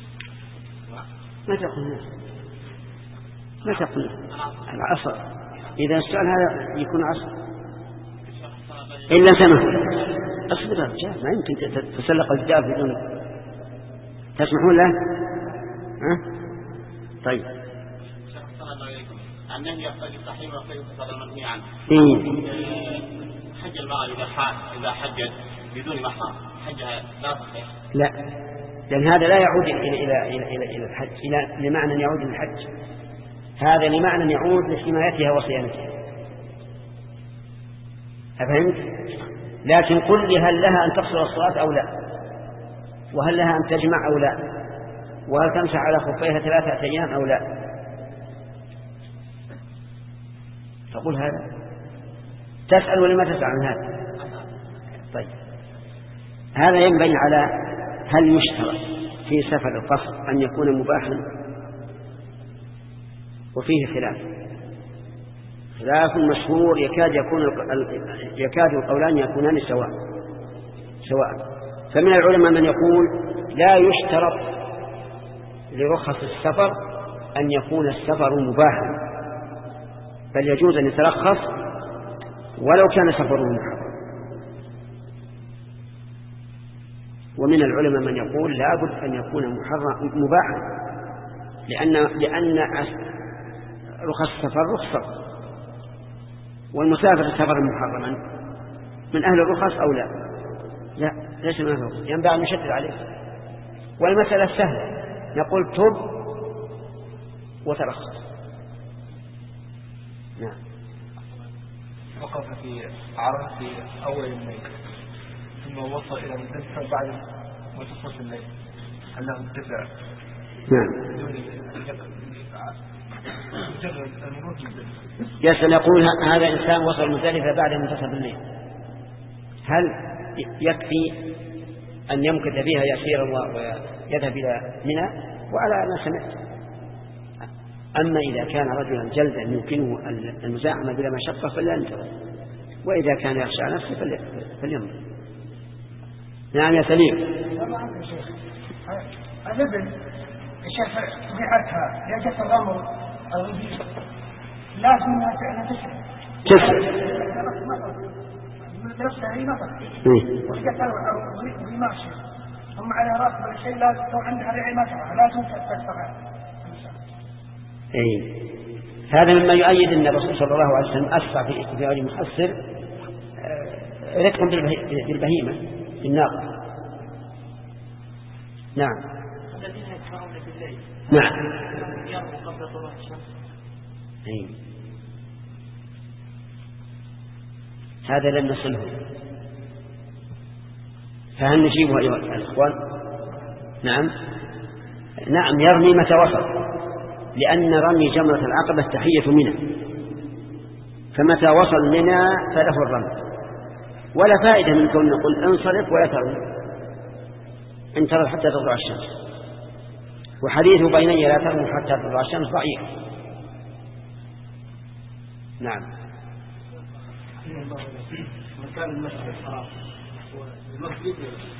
ما تقول ما تقول العصر إذا السؤال هذا يكون عصر إلا سمح. أصبر يا رجال، ما يمكن تتسلق الجدار بدون تسمحون له. ها؟ طيب. أنه يقتضي التحريم ويقتضي الفساد المنهي عنه. إيه. حج المرأة إذا حج إذا حجت بدون محرم حجها لا تصح. لا، لأن هذا لا يعود إلى إلى إلى إلى إلى الحج، إلى لمعنى يعود إلى الحج. هذا لمعنى يعود لحمايتها وصيانتها. أفهمت؟ لكن قل لي هل لها أن تقصر الصلاة أو لا، وهل لها أن تجمع أو لا، وهل تمسح على خفيها ثلاثة أيام أو لا. فقل هذا. تسأل ولما تسأل عن هذا؟ طيب، هذا ينبني على هل يشترط في سفر القصر أن يكون مباحا؟ وفيه خلاف خلاف مشهور يكاد يكون يكاد القولان يكونان سواء سواء فمن العلماء من يقول لا يشترط لرخص السفر أن يكون السفر مباحا، بل يجوز أن يترخص ولو كان سفره محرم. ومن العلماء من يقول لا بد أن يكون محرم مباحا، لأن لأن رخص السفر رخصة، والمسافر السفر محرما من أهل الرخص أو لا؟ لا، ليس من أهل الرخص، ينبغي أن نشدد عليه. والمسألة سهلة، نقول تب وترخص. نعم. وقف في عرفة في أول الليل ثم وصل إلى مزدلفة بعد منتصف الليل، هل له اتباع؟ نعم. بدون يسأل يقول هذا إنسان وصل مزدلفة بعد منتصف الليل، هل يكفي أن يمكث بها يسيرا ويذهب إلى منى؟ وعلى ما سمعت. أما إذا كان رجلا جلدا يمكنه المزاحمة بلا مشقة فلا ينتظر، وإذا كان يخشى نفسه فلينظر. نعم يا سليم. الابن الشيخ طبيعتها يجب الغمر الغذية لازم أنها تشرب تشرب نفسها هي نظر وجدت وهي ماشية ثم على رأس ولا شيء لازم لو عندها رعي ما تفعل لازم تستغل. أي هذا مما يؤيد أن الرسول صلى الله عليه وسلم أسرع في في وجه محصر رتق بالبهيمة بالناقة. نعم. الذين يدفعون بالليل نعم. يرموا قبل طلوع الشمس. أي هذا لم نصله، فهل نجيبه أيها الأخوان؟ نعم. نعم يرمي متى وصل، لأن رمي جمرة العقبة تحية منى، فمتى وصل منى فله الرمي، ولا فائدة من كون نقول انصرف ولا ترمي، انتظر حتى تطلع الشمس. وحديث بيني لا ترمي حتى تطلع الشمس ضعيف. نعم. مكان المسجد الحرام والمسجد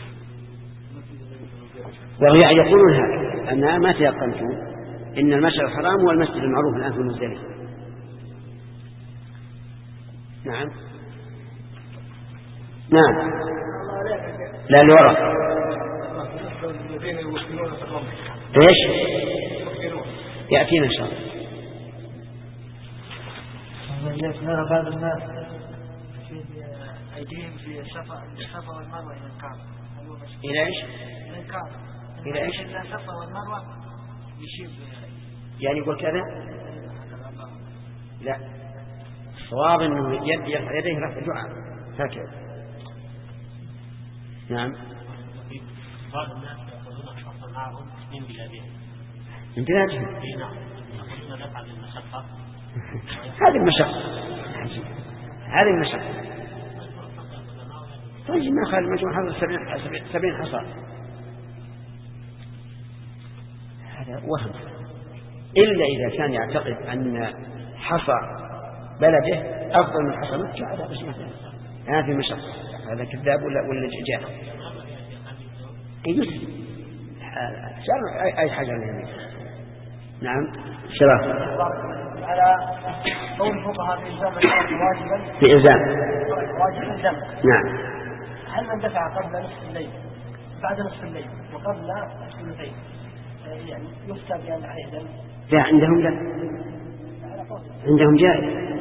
وهي يقولون هذا أنها ما تيقنتم إن المسجد الحرام والمسجد المعروف الآن في مزدلفة. نعم. نعم. لا اللي وراء. ايش؟ يأتينا إن شاء الله. نرى بعض الناس في أيديهم في الصفا الصفا والمروة إلى الكعبة. إلى إيش؟ إلى الكعبة. إلى إيش؟ إلى الصفا والمروة يشير. يعني يقول كذا؟ لا، الصواب أنه يد يرفع يديه رفع دعاء هكذا. نعم. بعض الناس يأخذون الحصى معهم من بلادهم. من بلادهم؟ اي نعم، يأخذون دفعا للمشقة. هذه المشقة، هذه المشقة. طيب ما خالد مجموع حصى سبعين سبعين حصى، هذا وهم. إلا إذا كان يعتقد أن حصى بلده أفضل من حصى مكة، هذا بس مثلا ما في مشقة. هذا كذاب ولا ولا جاء يجوز شرع أي حاجة منه. نعم شرع على قول الفقهاء في إلزام الحرج واجبا في إلزام واجب الدم. نعم. هل من دفع قبل نصف الليل بعد نصف الليل وقبل الثلثين يعني يفتى بأن عليه دم؟ لا عندهم لا عندهم جائز.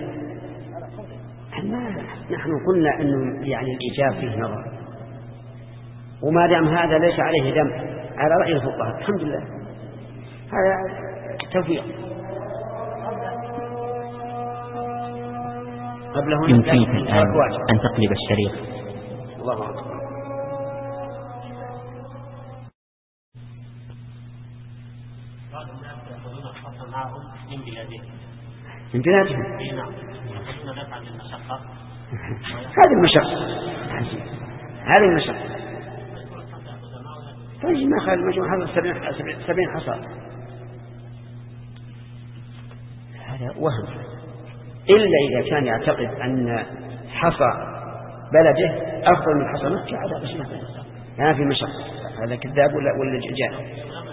نحن قلنا أنه يعني الإيجاب فيه نظر، وما دام هذا ليس عليه دم على رأي الفقهاء الحمد لله هذا توفيق. يمكنك الآن أن تقلب الشريط. الله أكبر. بعض الناس يأخذون الخاصة معهم من بلادهم من بلادهم. اي نعم. حسنا دفعا للمشقة. هذه المشقة هذه المشقة. طيب ما خلي المجموع هذا سبعين سبعين حصى. هذا وهم إلا إذا كان يعتقد أن حصى بلده أفضل من حصى مكة هذا بس ما في مشقة. هذا كذاب ولا ولا جاء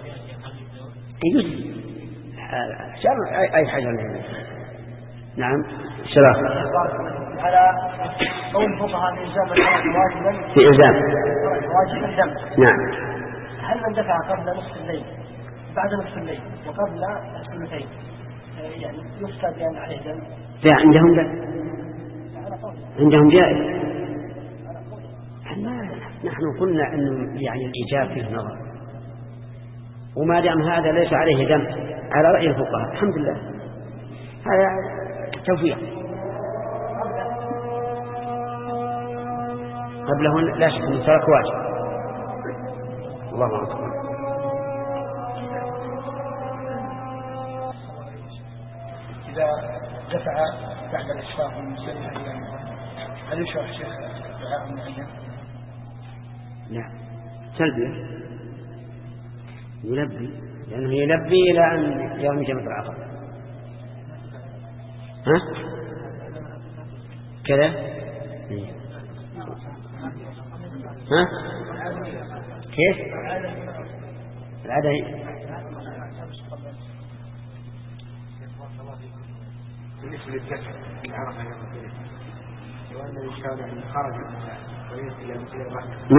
يجوز شرع أي حاجة منه. نعم شرع على قول الفقهاء في إلزام الحرج واجبا في إلزام واجب الدم. نعم. هل من دفع قبل نصف الليل بعد نصف الليل وقبل الثلثين يعني يفتى بأن عليه دم؟ لا عندهم لا عندهم جائز. نحن قلنا أنه يعني الإيجاب فيه نظر، وما دام هذا ليس عليه دم على رأي الفقهاء الحمد لله هذا توفيق. قبله لا شك أنه ترك واجب. الله أكبر. إذا دفع بعد الإشفاق من سنة إلى هل يشرح شيخ دعاء معين؟ لا تلبية يلبي لأنه يلبي إلى أن يوم جمع العقل. ها كذا ها كيف العادة بالنسبة للدفع في عرفة يوم الثلاثاء لو أن الإنسان يعني خرج ويريد إلى مسير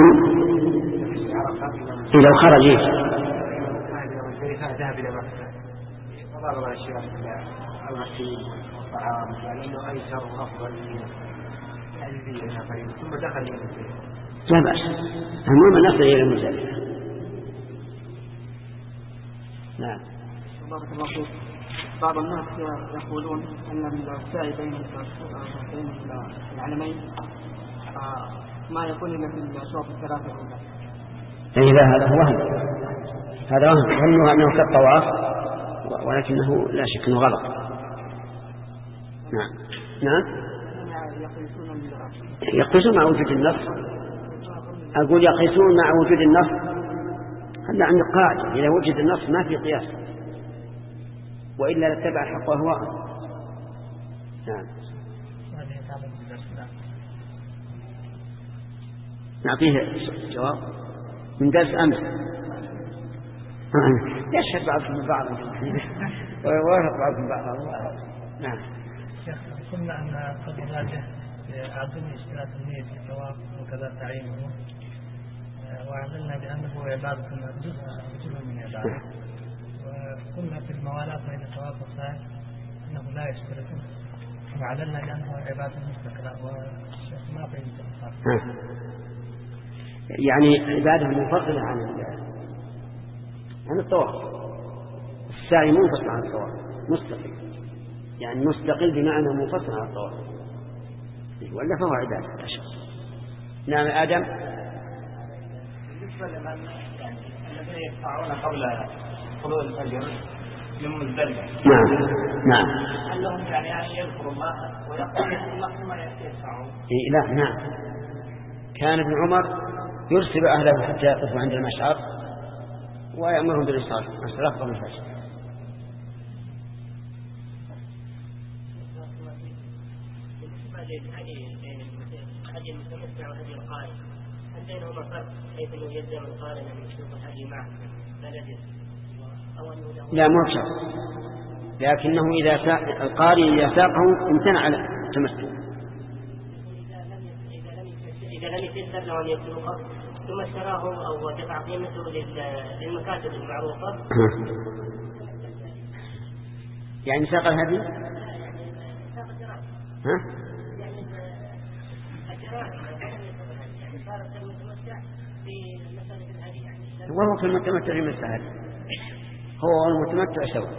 مكة لو خرج إيش يوم الثلاثاء ذهب إلى مكة وضرب الشراء الغسيل والطعام لأنه أيسر وأفضل من الذي إلى فريق ثم دخل إلى الثلاثاء لا بأس. المهم أن نصل إلى المزدلفة. نعم. بارك الله فيك. بعض الناس يقولون أن السعي بين بين العلمين ما يكون إلا في الأشواط الثلاثة الأولى. أي لا هذا هو وهم. هذا وهم ظنوا أنه كالطواف ولكنه لا شك أنه غلط. نعم. نعم. يقيسون مع وجود النص. أقول يقيسون مع وجود النص. هذا عند قاعدة إذا وجد النص ما في قياس وإلا لاتبع الحق وهواء. نعم. نعطيه جواب من درس أمس. يشهد بعضكم من بعض ويوافق بعضكم بعض. نعم. قلنا أن قد يواجه عدم اشتراك النية في الطواف وكذا تعيينه، وعلمنا بأنه عبادة جزء جزء من عبادة، وقلنا في الموالاة بين الطواف والسعي أنه لا يشترك، وعلمنا بأنه عبادة مستقلة والشيخ ما بين الطواف يعني عبادة منفصلة عن عن الطواف. السعي منفصل عن الطواف مستقل، يعني مستقل بمعنى منفصل عن الطواف ولا فهو عبادة لا شك. نعم آدم. بالنسبة لمن يعني الذين يدفعون قبل طلوع الفجر من مزدلفة. نعم نعم. هل لهم يعني أن يذكروا الله ويقولوا الله ثم يدفعون؟ لا نعم. كان ابن عمر يرسل أهله حتى يقفوا عند المشعر ويأمرهم بالإصرار الصلاة قبل الفجر. الحج هدي المتمتع وهدي القارن هل بينهما فرق حيث انه يلزم القارن ان يشوف الهدي معه بلده او انه له لا مو بشرط، لكنه إذا ساق القارن إذا ساقه امتنع على التمتع. إذا لم يتيسر له أن يسوقه ثم اشتراه أو دفع قيمته للمكاتب المعروفة يعني ساق الهدي ها؟ وهو في المتمتع في مسألة هو المتمتع سوى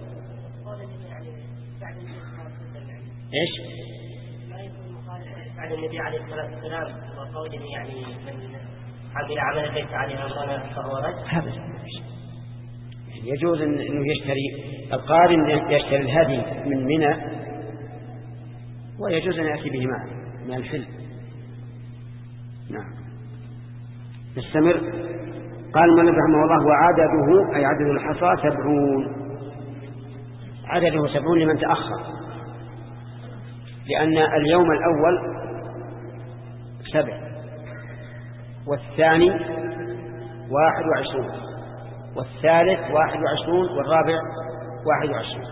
ايش؟ لا يكون مخالف عن النبي عليه الصلاة والسلام وقوله يعني من عمل عملا ليس عليه أمرنا فهو رد. يجوز انه يشتري القارن يشتري الهدي من منى ويجوز ان ياتي به معه من الحل. نعم نستمر. قال من رحمه الله وعدده أي عدد الحصى سبعون، عدده سبعون لمن تأخر، لأن اليوم الأول سبع والثاني واحد وعشرون والثالث واحد وعشرون والرابع واحد وعشرون،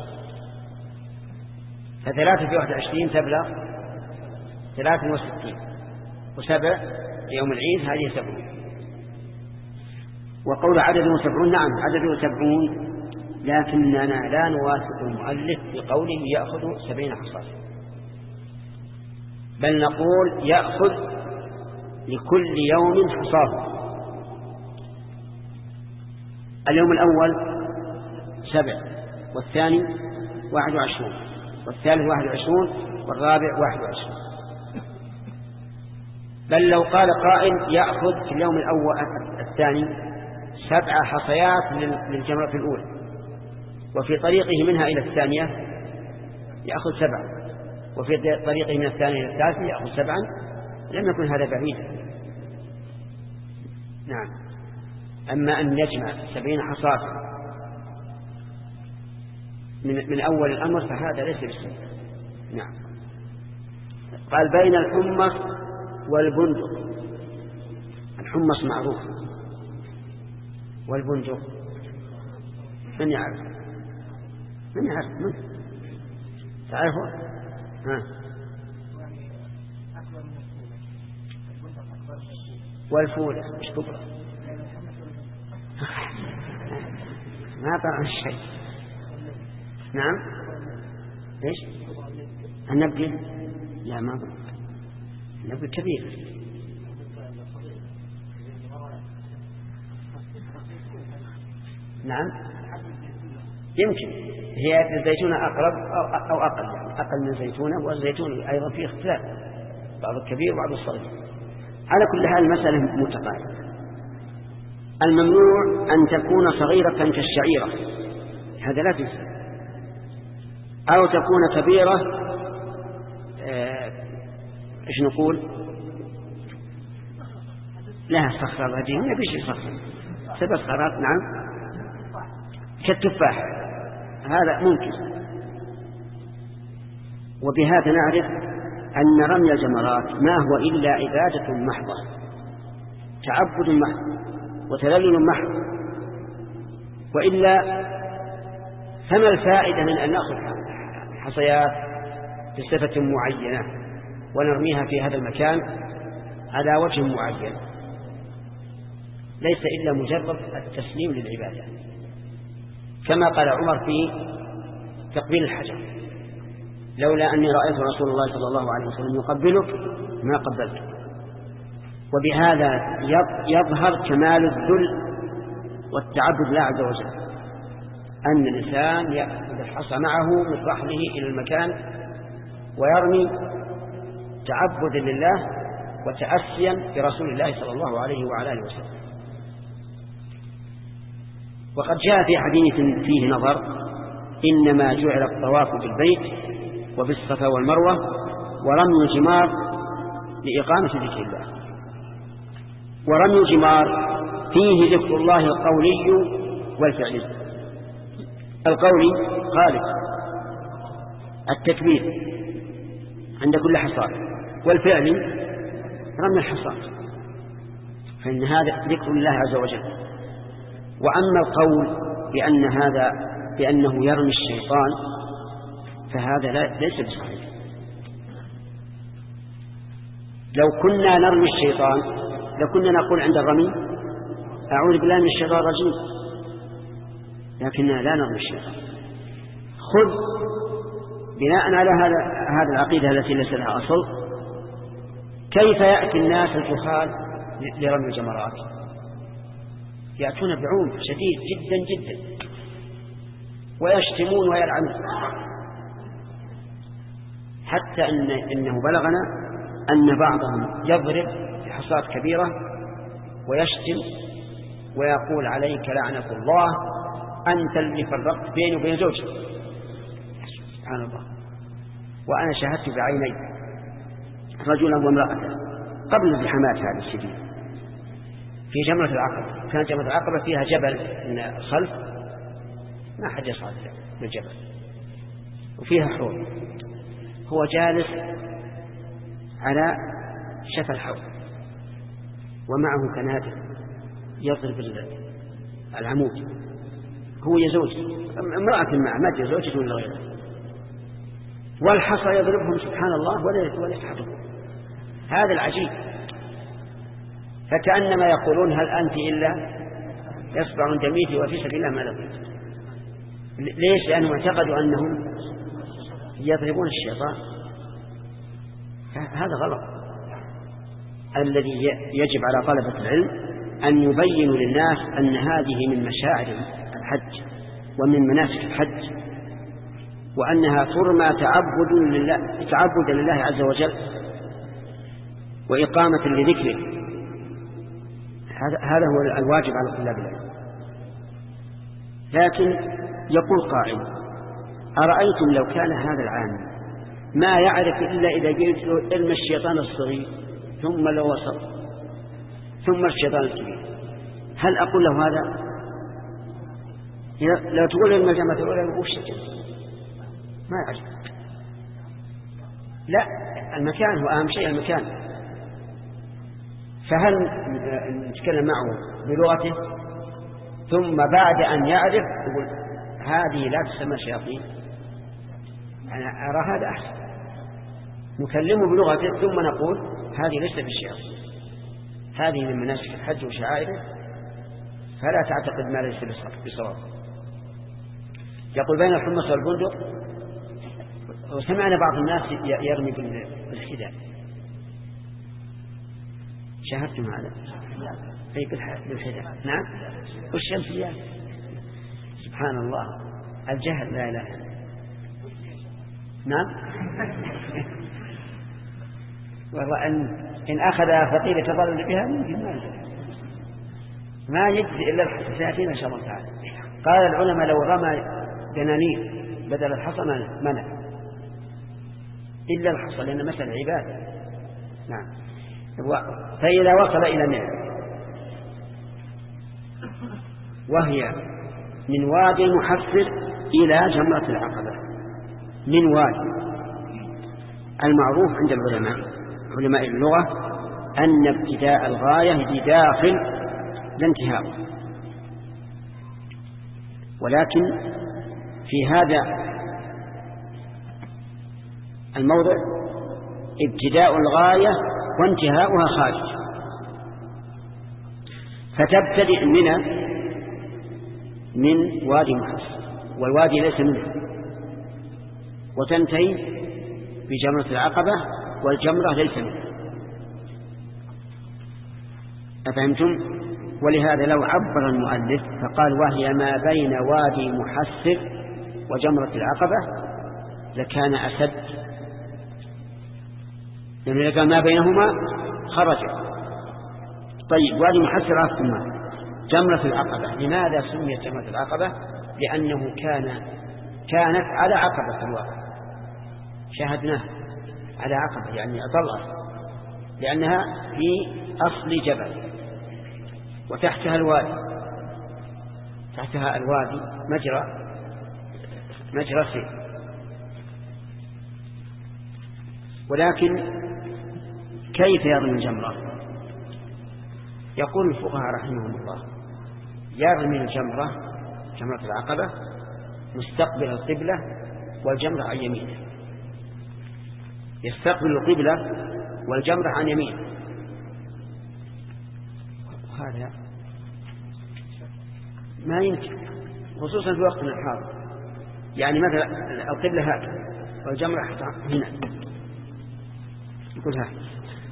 فثلاثة في واحد وعشرين تبلغ ثلاثة وستين، وسبع يوم العيد هذه سبعون. وقول عدده سبعون نعم عدده سبعون، لكننا لا نوافق المؤلف بقوله يأخذ سبعين حصاة، بل نقول يأخذ لكل يوم حصاه. اليوم الأول سبع والثاني واحد وعشرون والثالث واحد وعشرون والرابع واحد وعشرون. بل لو قال قائل يأخذ في اليوم الأول الثاني سبع حصيات للجمرة الأولى وفي طريقه منها إلى الثانية يأخذ سبعا وفي طريقه من الثانية إلى الثالثة يأخذ سبعا، لم يكن هذا بعيدا. نعم. أما أن يجمع سبعين حصاة من, من أول الأمر فهذا ليس بالسنة. نعم. قال بين الحمص والبندق. الحمص معروف والبندق من يعرف؟ من يعرف؟ من تعرفه؟ ها. والفول مش كبرى ما طلع الشيء. نعم ليش النبي؟ لا ما ظن النبي كبير. نعم يمكن هي الزيتونة أقرب أو أقل، يعني أقل من الزيتونة، والزيتون أيضا فيه اختلاف بعض الكبير وبعض الصغير. على كل حال المسألة متقاربة. الممنوع أن تكون صغيرة كالشعيرة، هذا لا تنسى، أو تكون كبيرة آه، إيش نقول لها صخرة الرجيم ما بيش صخرة سبع صخرات. نعم كالتفاح هذا ممكن. وبهذا نعرف أن رمي الجمرات ما هو إلا عبادة محضة، تعبد محض وتذلل محض، وإلا فما الفائدة من أن نأخذ حصيات بصفة معينة ونرميها في هذا المكان على وجه معين، ليس إلا مجرد التسليم للعبادة، كما قال عمر في تقبيل الحجر لولا أني رأيت رسول الله صلى الله عليه وسلم يقبلك ما قبلتك. وبهذا يظهر كمال الذل والتعبد لله عز وجل، أن الإنسان يأخذ الحصى معه من رحله إلى المكان ويرمي تعبدا لله وتأسيا برسول الله صلى الله عليه وعلى آله وسلم. وقد جاء في حديث فيه نظر: إنما جعل الطواف بالبيت وبالصفا والمروة ورمي الجمار لإقامة ذكر الله. ورمي الجمار فيه ذكر الله القولي والفعلي. القولي غالب التكبير عند كل حصار، والفعلي رمي الحصى، فإن هذا ذكر الله عز وجل. وأما القول بأن هذا بأنه يرمي الشيطان فهذا لا ليس بصحيح. لو كنا نرمي الشيطان لكنا نقول عند الرمي أعوذ بالله من الشيطان الرجيم، لكننا لا نرمي الشيطان. خذ بناء على هذا هذا العقيدة التي ليس لها أصل، كيف يأتي الناس الجهال لرمي الجمرات؟ يأتون بعنف شديد جدا جدا ويشتمون ويلعنون، حتى إن إنه بلغنا أن بعضهم يضرب بحصات كبيرة ويشتم ويقول عليك لعنة الله أنت اللي فرقت بيني وبين زوجي. سبحان الله. وأنا شاهدت بعيني رجلا وامرأة قبل الزحامات هذه الشديدة في جمرة العقبة. كانت جمرة العقبة فيها جبل من الخلف ما حد يصعد للجبل وفيها حوض، هو جالس على شفا الحوض ومعه كنادر يضرب العمود، هو يزوج امرأة معه ما أدري زوجته ولا غيره، والحصى يضربهم سبحان الله ولا يتحركون. هذا العجيب. فكأنما يقولون هل أنت إلا يصبع دميتي وفي سبيل الله ما لقيت. ليش؟ لأنهم اعتقدوا أنهم يضربون الشيطان. هذا غلط. الذي يجب على طلبة العلم أن يبينوا للناس أن هذه من مشاعر الحج ومن مناسك الحج، وأنها ترمى تعبد لله تعبدا لله عز وجل وإقامة لذكره. هذا هو الواجب على طلاب العلم. لكن يقول قائل أرأيتم لو كان هذا العام ما يعرف إلا إذا قلت له علم الشيطان الصغير ثم لو وصل ثم الشيطان الكبير، هل أقول له هذا؟ لو تقول له المجامة تقول له وش ما يعرف. لا، المكان هو أهم شيء، المكان. فهل نتكلم معه بلغته ثم بعد أن يعرف يقول هذه لا تسمى شياطين؟ أنا أرى هذا أحسن. نكلمه بلغته ثم نقول هذه ليست بالشياطين، هذه من مناسك الحج وشعائره، فلا تعتقد ما ليس بصواب. يقول بين الحمص والبندق. وسمعنا بعض الناس يرمي بالخداع، شاهدتم هذا؟ في بالخداع. نعم. والشمسيات سبحان الله، الجهل لا إله. نعم. والله أن إن أخذ فقير يتضلل بها ممكن ما يجزي ما يجزي إلا الحصى. سيأتينا إن شاء الله تعالى. قال العلماء لو رمى دنانير بدل الحصى منع إلا الحصى لأن مثل عبادة. نعم. فإذا وصل إلى النعم وهي من وادي المحفر إلى جمرة العقبة، من وادي. المعروف عند العلماء علماء اللغة أن ابتداء الغاية بداخل لا انتهاء، ولكن في هذا الموضع ابتداء الغاية وانتهاؤها خارج. فتبتدئ منى من وادي محصر والوادي ليس منه، وتنتهي بجمرة العقبة والجمرة ليس منه. أفهمتم؟ ولهذا لو عبر المؤلف فقال وهي ما بين وادي محصر وجمرة العقبة لكان أسد، لأن إذا كان ما بينهما خرج. طيب وادي محصر أفهمه. جمرة العقبة لماذا سميت جمرة العقبة؟ لأنه كان كانت على عقبة الواقع، شاهدناه على عقبة يعني أطلع، لأنها في أصل جبل وتحتها الوادي، تحتها الوادي مجرى مجرى سير. ولكن كيف يرمي الجمرة؟ يقول الفقهاء رحمهم الله يرمي الجمرة جمرة العقبة مستقبل القبلة والجمرة عن يمينه، يستقبل القبلة والجمرة عن يمينه. وهذا ما يمكن خصوصا في وقتنا الحاضر، يعني مثلا القبلة هكذا والجمرة هنا، يقول هكذا.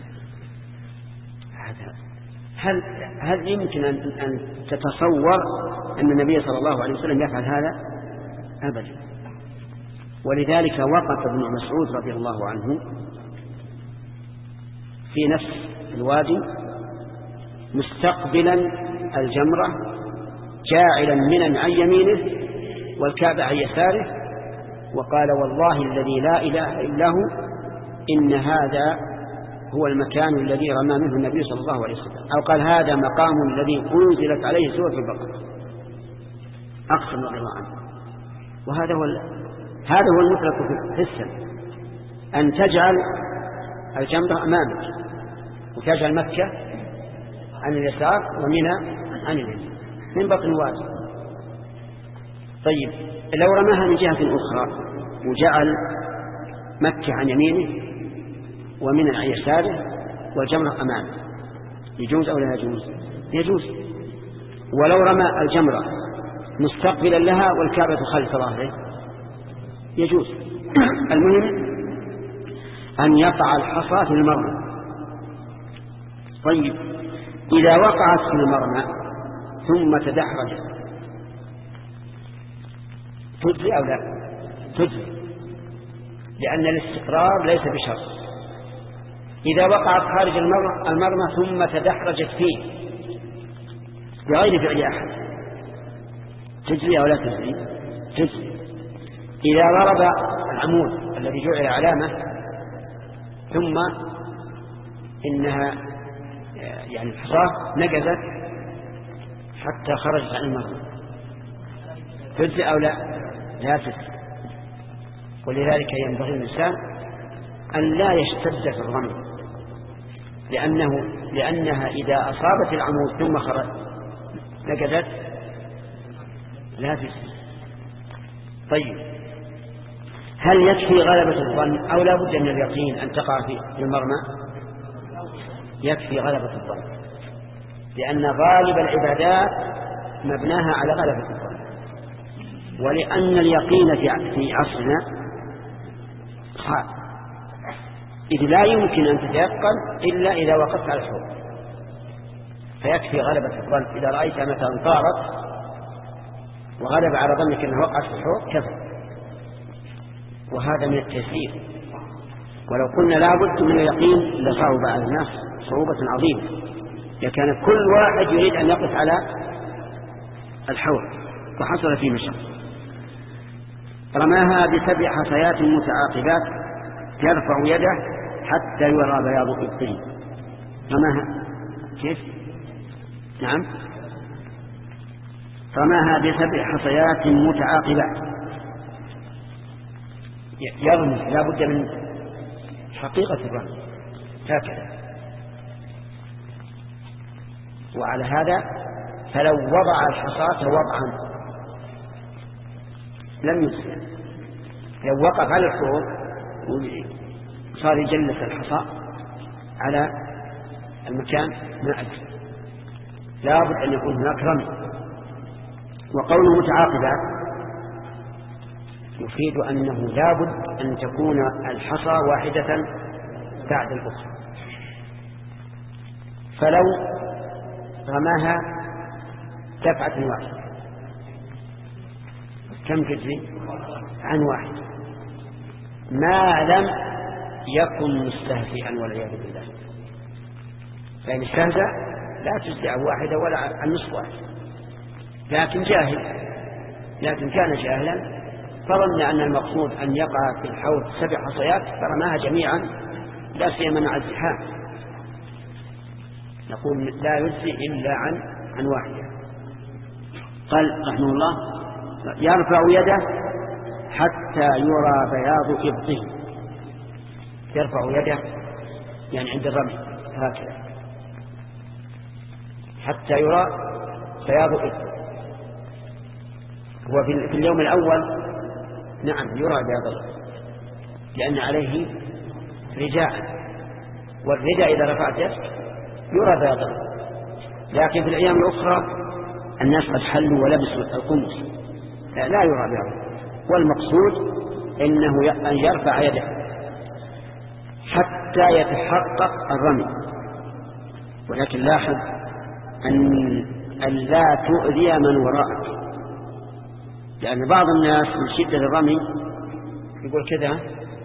هل هل يمكن أن أن تتصور أن النبي صلى الله عليه وسلم يفعل هذا؟ أبدا. ولذلك وقف ابن مسعود رضي الله عنه في نفس الوادي مستقبلا الجمرة جاعلا منا عن يمينه والكعبة عن يساره، وقال والله الذي لا إله إلا هو إن هذا هو المكان الذي رمى منه النبي صلى الله عليه وسلم، أو قال هذا مقام الذي أنزلت عليه سورة البقرة، أقسم رضي الله عنه. وهذا هو هذا هو المطلق في السنة، أن تجعل الجمرة أمامك وتجعل مكة عن اليسار ومنى عن اليمين من بطن الوادي. طيب لو رماها من جهة أخرى وجعل مكة عن يمينه ومنى عن يساره والجمرة أمامه، يجوز أو لا يجوز؟ يجوز. ولو رمى الجمرة مستقبلا لها والكعبة خلف ظهره يجوز. المهم أن يقع الحصى في المرمى. طيب إذا وقعت في المرمى ثم تدحرجت تجزي أو لا؟ تجزي، لأن الاستقرار ليس بشرط. إذا وقعت خارج المرمى ثم تدحرجت فيه بغير فعل أحد تجزي أو لا تجزي؟ تجزي. إذا ضرب العمود الذي جعل علامة ثم إنها يعني الحصاة نقزت حتى خرجت عن المرمى تجزي أو لا؟ لا تجزي. ولذلك ينبغي الإنسان أن لا يشتد في الرمي، لأنه لأنها إذا أصابت العمود ثم خرج نقزت لا تجزي. طيب هل يكفي غلبة الظن أو لا بد من اليقين أن تقع في المرمى؟ يكفي غلبة الظن، لأن غالب العبادات مبناها على غلبة الظن، ولأن اليقين في عصرنا صعب، إذ لا يمكن أن تتيقن إلا إذا وقفت على الحوض، فيكفي غلبة الظن. إذا رأيت مثلا طارت وغلب على ظنك أنها وقعت في الحوض كفى. وهذا من التيسير. ولو قلنا لا بد من اليقين لصعب على الناس صعوبة عظيمة، لكان كل واحد يريد أن يقف على الحوض وحصل فيه مشقة. رماها بسبع حصيات متعاقبات يرفع يده حتى يرى بياض إبطه. رماها كيف؟ نعم، رماها بسبع حصيات متعاقبات. يرمي لا بد من حقيقة الرمي هكذا. وعلى هذا فلو وضع الحصاة وضعا لم يسلم، لو وقف على الحوض وصار يجلس الحصاة على المكان ما أجل، لا بد أن يكون هناك رمي. وقوله متعاقبات يفيد أنه لا بد أن تكون الحصى واحدة بعد الأخرى. فلو رماها دفعة واحدة كم تجزي؟ عن واحد، ما لم يكن مستهزئا والعياذ بالله. فإن استهزأ لا تجزي عن واحدة ولا عن نصف واحد، لكن جاهل لكن كان جاهلا فظن أن المقصود أن يقع في الحوض سبع حصيات فرماها جميعا لا سيما مع الزحام، نقول لا يجزي إلا عن عن واحدة. قال رحمه الله يرفع يده حتى يرى بياض إبطه، يرفع يده يعني عند الرمي هكذا حتى يرى بياض إبطه. هو في اليوم الأول نعم يرى بياض الإبط لأن عليه رجاء، والرجاء إذا رفعت يدك يرى بياض الإبط. لكن في الأيام الأخرى الناس قد حلوا ولبسوا القمص لا, لا يرى بياض. والمقصود إنه أن يرفع يده حتى يتحقق الرمي. ولكن لاحظ أن لا تؤذي من وراءك، لأن بعض الناس من شدة الرمي يقول كذا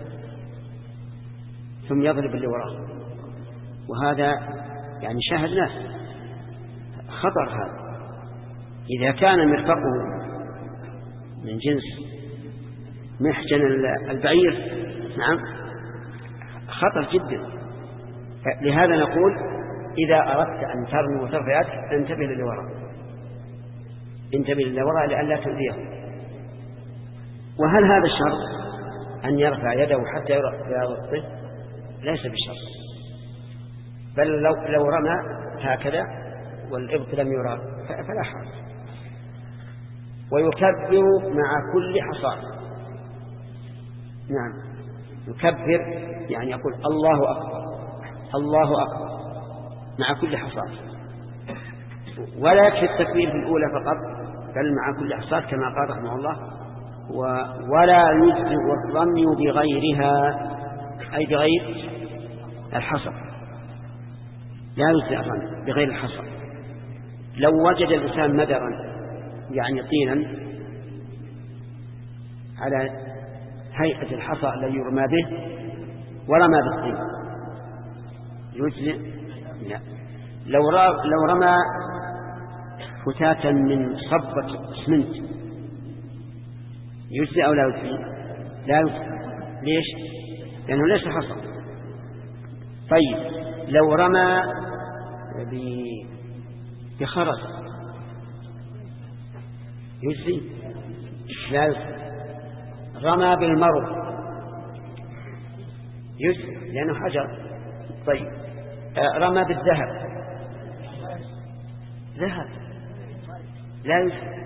ثم يضرب اللي وراءه، وهذا يعني شاهد ناس خطر. هذا إذا كان مرفقه من جنس محجن البعير نعم خطر جدا. لهذا نقول إذا أردت أن ترمي وترفع يدك انتبه للي وراء، انتبه للي وراء لئلا تؤذيه. وهل هذا الشرط أن يرفع يده حتى يرى الطفل؟ ليس بشرط، بل لو, لو رمى هكذا والإبط لم يرى فلا حرج. ويكبر مع كل حصاد. نعم يكبر يعني يقول الله أكبر الله أكبر مع كل حصاد، ولا يكفي التكبير في الأولى فقط بل مع كل حصاد كما قال رحمه الله. ولا يجزئ الرمي بغيرها أي بغير الحصى، لا يجزئ الرمي بغير الحصى. لو وجد الإنسان مدرا يعني طينا على هيئة الحصى الذي يرمى به ورمى بالطين يجزئ؟ لا. لو لو رمى فتاة من صبة اسمنت يجزئ أو لا يجزئ؟ لا يجزئ. ليش؟ لأنه ليس حصى. طيب لو رمى بخرز يجزئ؟ لا يجزئ. رمى بالمرض يجزئ لأنه حجر. طيب رمى بالذهب ذهب لا يجزئ،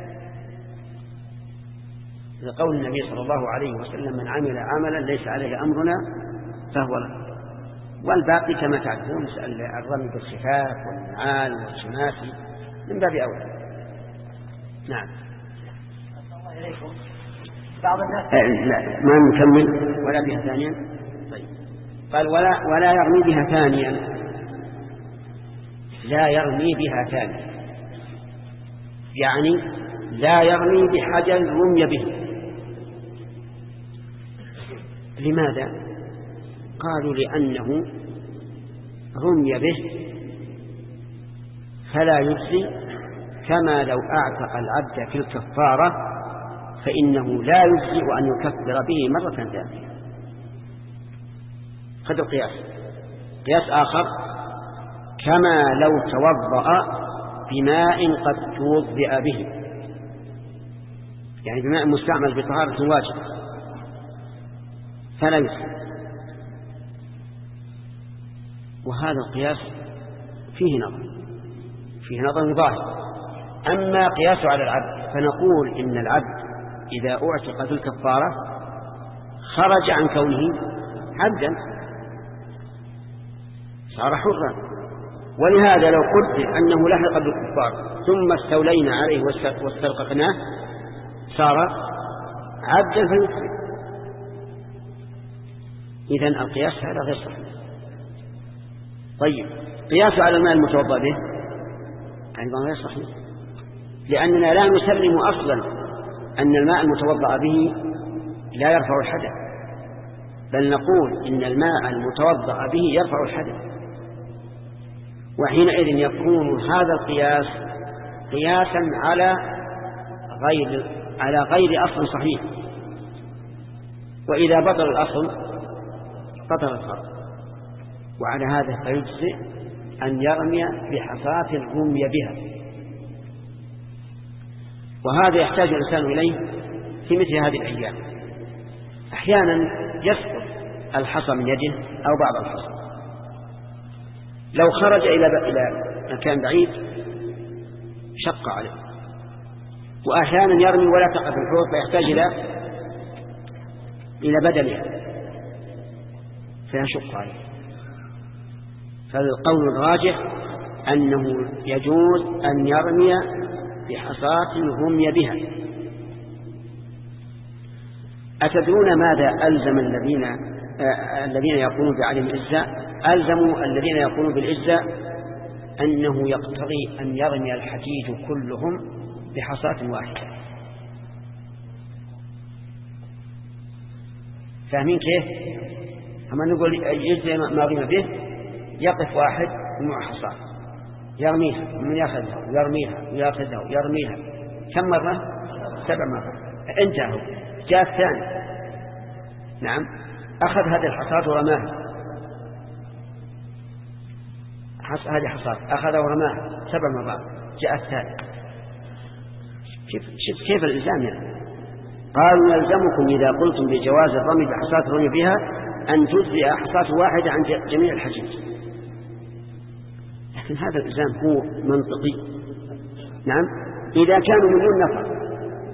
لقول النبي صلى الله عليه وسلم من عمل عملا ليس عليه أمرنا فهو له. والباقي كما تعرفون الرمي بالخفاف والنعال والشماسي من باب أولى. نعم. بعض الناس لا ما نكمل ولا بها ثانيا. طيب قال ولا ولا يرمي بها ثانيا، لا يرمي بها ثانيا يعني لا يرمي بحجر رمي به. لماذا؟ قالوا لأنه رمي به فلا يجزي، كما لو أعتق العبد في الكفارة فإنه لا يجزي أن يكفر به مرة ثانية. خذوا قياس قياس آخر، كما لو توضأ بماء قد توضئ به، يعني بماء مستعمل بطهارة واجب فلا يجزي. وهذا القياس فيه نظر فيه نظر ظاهر. أما قياسه على العبد فنقول إن العبد إذا أعتق في الكفارة خرج عن كونه عبدا صار حرا، ولهذا لو قلت أنه لحق بالكفار ثم استولينا عليه واسترققناه صار عبدا فيكفر. إذن القياس هذا غير صحيح. طيب قياس على الماء المتوضأ به أيضا غير صحيح، لأننا لا نسلم أصلا أن الماء المتوضأ به لا يرفع الحدث، بل نقول إن الماء المتوضأ به يرفع الحدث. وحينئذ يكون هذا القياس قياسا على غير على غير أصل صحيح، وإذا بطل الأصل بطل الفرق. وعلى هذا فيجزئ أن يرمي بحصاة رمي بها. وهذا يحتاج الإنسان إليه في مثل هذه الأيام. أحيانا يسقط الحصى من يده أو بعض الحصى لو خرج إلى إلى مكان بعيد شق عليه، وأحيانا يرمي ولا تقع في الحوض فيحتاج إلى إلى بدلها فيشق عليه. فالقول الراجح أنه يجوز أن يرمي بحصاة رمي بها. أتدرون ماذا ألزم الذين آه الذين يقولون بعدم الإجزاء؟ ألزموا الذين يقولون بالإجزاء أنه يقتضي أن يرمي الحجيج كلهم بحصاة واحدة. فاهمين كيف؟ أما نقول يجزي ما رمي به، يقف واحد مع حصاة يرميها ومن يأخذها ويرميها ويأخذها ويرميها كم مرة؟ سبع مرات. انتهوا. جاء الثاني نعم أخذ هذه الحصاة ورماها، هذه حصاة أخذ ورماها سبع مرات. جاء الثالث. كيف شوف كيف الإلزام يعني؟ قالوا يلزمكم إذا قلتم بجواز الرمي بحصاة الرمي بها أن تجزئ حصاة واحدة عن جميع الحجيج. لكن هذا الإلزام هو منطقي. نعم إذا كانوا مليون نفر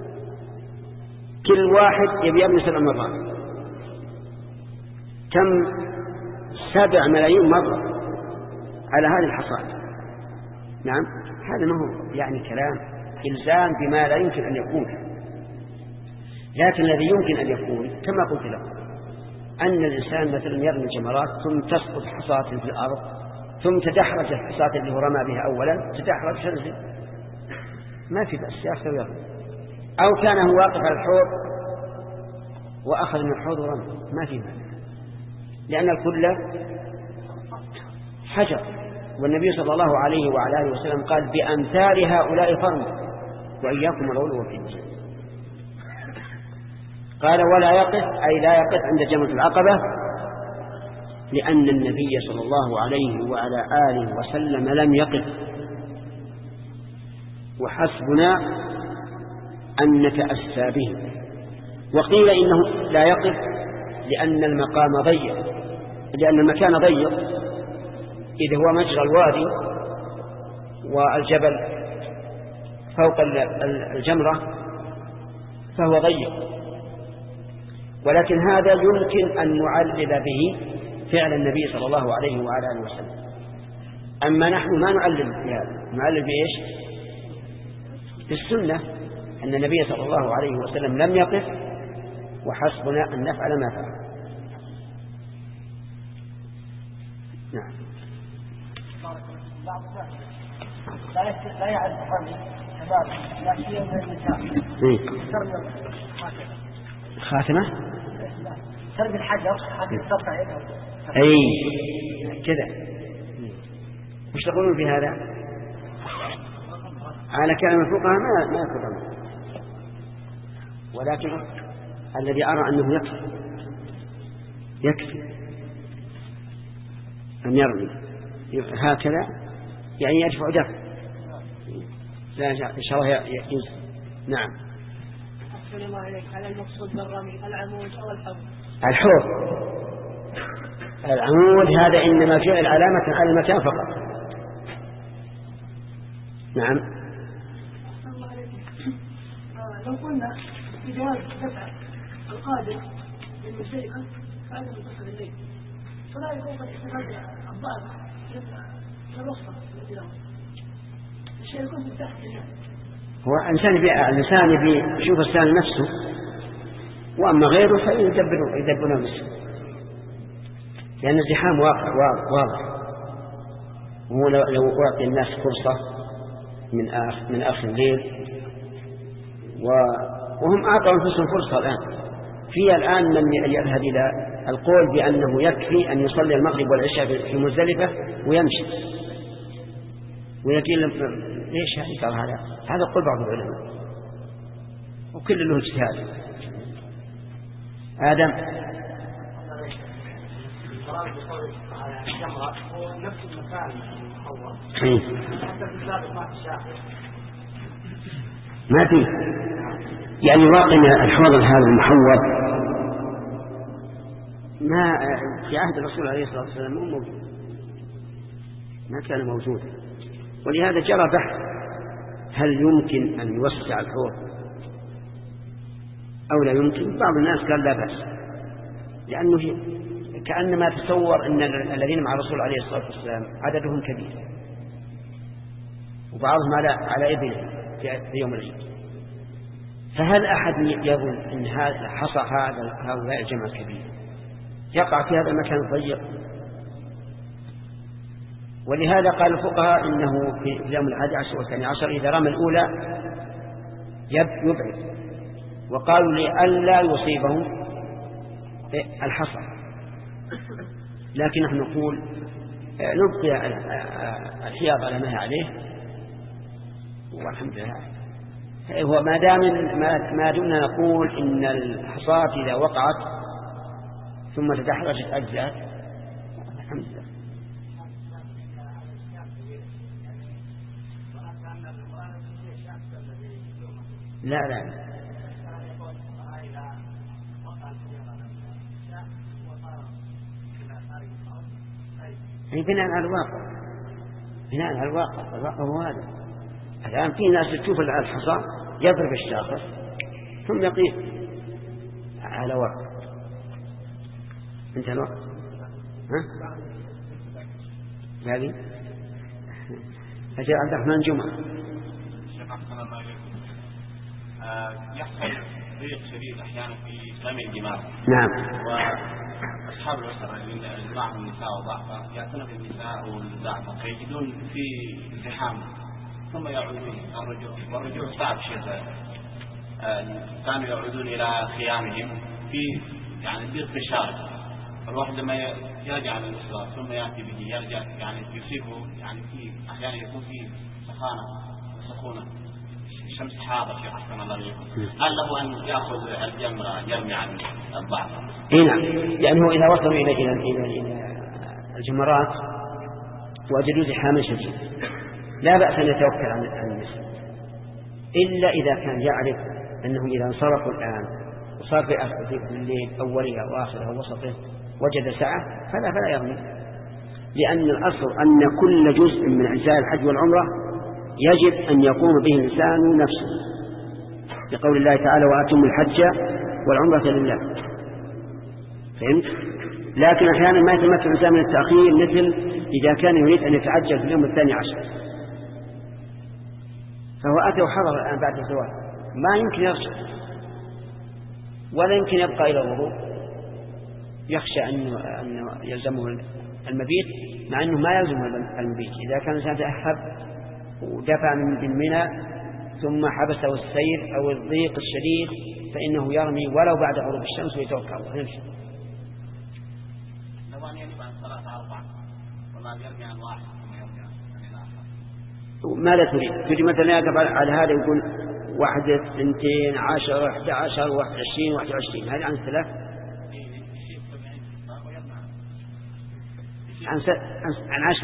كل واحد يبي يبني سبع مرات، كم سبع ملايين مرة على هذه الحصاة. نعم هذا ما هو يعني كلام إلزام بما لا يمكن أن يكون. لكن الذي يمكن أن يكون كما قلت لكم أن الإنسان مثلا يرمي الجمرات ثم تسقط حصاة في الأرض ثم تدحرج الحصاة اللي هو رمى بها أولا تدحرج تنزل، ما في بأس يأخذ ويرمي. أو كان هو واقف على الحوض وأخذ من الحوض ورمى ما في مانع، لأن الكل حجر، والنبي صلى الله عليه وعلى آله وسلم قال بأمثال هؤلاء فرموا وإياكم الغلو في الدين. قال ولا يقف أي لا يقف عند جمرة العقبة، لأن النبي صلى الله عليه وعلى آله وسلم لم يقف. وحسبنا أن نتأسى به. وقيل إنه لا يقف لأن المقام ضيق، لأن المكان ضيق إذا هو مجرى الوادي والجبل فوق الجمرة فهو ضيق. ولكن هذا يمكن أن نعلل به فعل النبي صلى الله عليه وعلى آله وسلم. أما نحن ما نعلل بهذا، نعلل بإيش؟ بالسنة أن النبي صلى الله عليه وسلم لم يقف، وحسبنا أن نفعل ما فعل. نعم. لا يعرف الرمي تماما لا شيء من النساء. خاتمة؟ ترمي الحجر حتى تستطيع يدها. أي كذا. وش تقولون في هذا؟ على كلام الفقهاء ما ما يكون، ولكن الذي أرى أنه يكفي يكفي أن يرمي هكذا، يعني يدفع دفع. لا إن شاء الله يجوز. نعم. أحسن الله عليك. على المقصود بالرمي العمود أو الحوض؟ الحوض. العمود هذا إنما جعل علامة على المكان فقط. نعم. لو قلنا بجواز دفع القادر للمشتركة فهذا منتصف الليل، فلا يكون قد استفاد الضابط للرخصة للتلاوة. الشيء يكون في التحت هو إنسان يبيع، الإنسان يبي يشوف الإنسان نفسه، وأما غيره فيدبره يدبره نفسه، لأن الزحام واقع واضح. وهو لو أعطي الناس فرصة من آخر من آخر الليل وهم أعطوا أنفسهم فرصة الآن. في الآن من يذهب إلى القول بأنه يكفي أن يصلي المغرب والعشاء في مزدلفة ويمشي ويقول ليش هذا هذا هذا قول بعض العلماء وكل له اجتهاد. آدم ما في يعني واقع الحوض هذا المحوط ما في عهد الرسول عليه الصلاة والسلام مو موجود. ما كان موجودا. ولهذا جرى بحث هل يمكن أن يوسع الحوض أو لا يمكن. بعض الناس قال لا بأس، لأنه كأنما تصور أن الذين مع الرسول عليه الصلاة والسلام عددهم كبير، وبعضهم على على ابنه في يوم العيد، فهل أحد يظن أن هذا حصى هذا هؤلاء الجمع الكبير يقع في هذا المكان الضيق؟ ولهذا قال الفقهاء إنه في اليوم الحادي عشر والثاني عشر إذا رمى الأولى يبعد، وقالوا لئلا يصيبهم الحصى. لكن نحن نقول نبقي الحياض على ما هي عليه، والحمد لله. هو ما دام ما دمنا نقول إن الحصاة إذا وقعت ثم تدحرجت أجزاء، الحمد لله. لا لا هي بناء على الواقع، بناء على الواقع. الواقع هو هذا. الآن في ناس تشوف الحصى يضرب الشاخص ثم يقيم على واقع. انت الوقت ها هذه أجل عبد الرحمن جمعة. يحصل ضيق شديد أحيانا في سامي الجماعة. نعم. وأصحاب الأسرة اللي معهم نساء وضعفاء يأتون بالنساء والضعفاء فيجدون في زحام ثم يعودون الرجوع، والرجوع صعب شيء. كانوا يعودون إلى خيامهم في يعني ضيق في الشارع. الواحد لما يرجع من الصلاة ثم يأتي به يرجع يعني يصيبه يعني في أحيانا يكون في سخانة وسخونة الشمس حارة في أحسن الله عليكم. هل له أن يأخذ الجمرة يرمي عن الضعف؟ إيه نعم، لأنه إذا وصلوا إلى إلى إلى الجمرات وجدوا زحاما شديد لا بأس أن يتوكل عن النساء، إلا إذا كان يعرف أنهم إذا انصرفوا الآن وصار في آخر الليل أولها وآخرها ووسطه وجد ساعة فلا فلا يرمي، لأن الأصل أن كل جزء من أجزاء الحج والعمرة يجب أن يقوم به الإنسان نفسه، لقول الله تعالى وأتم الحج والعمرة لله. فهمت؟ لكن أحيانا ما يتمكن الإنسان من التأخير، مثل إذا كان يريد أن يتعجل في اليوم الثاني عشر فهو أتى وحضر الآن بعد الزواج، ما يمكن يرجع ولا يمكن يبقى إلى الوضوء، يخشى أنه, أنه يلزمه المبيت، مع أنه ما يلزمه المبيت. إذا كان الإنسان تأهب ودفع من منى ثم حبسه السير أو الضيق الشديد فإنه يرمي ولو بعد غروب الشمس ويتوكل الله يمشي. لو أن يرمي عن صلاة أربعة والله يرمي عن واحد ثم يرمي عن آخر. ماذا تريد؟ تريد مثلا يقف على هذا يقول واحد اثنتين عشر واحد عشر واحد عشرين واحد وعشرين، هذه عن الثلاث عن س... عن عشر.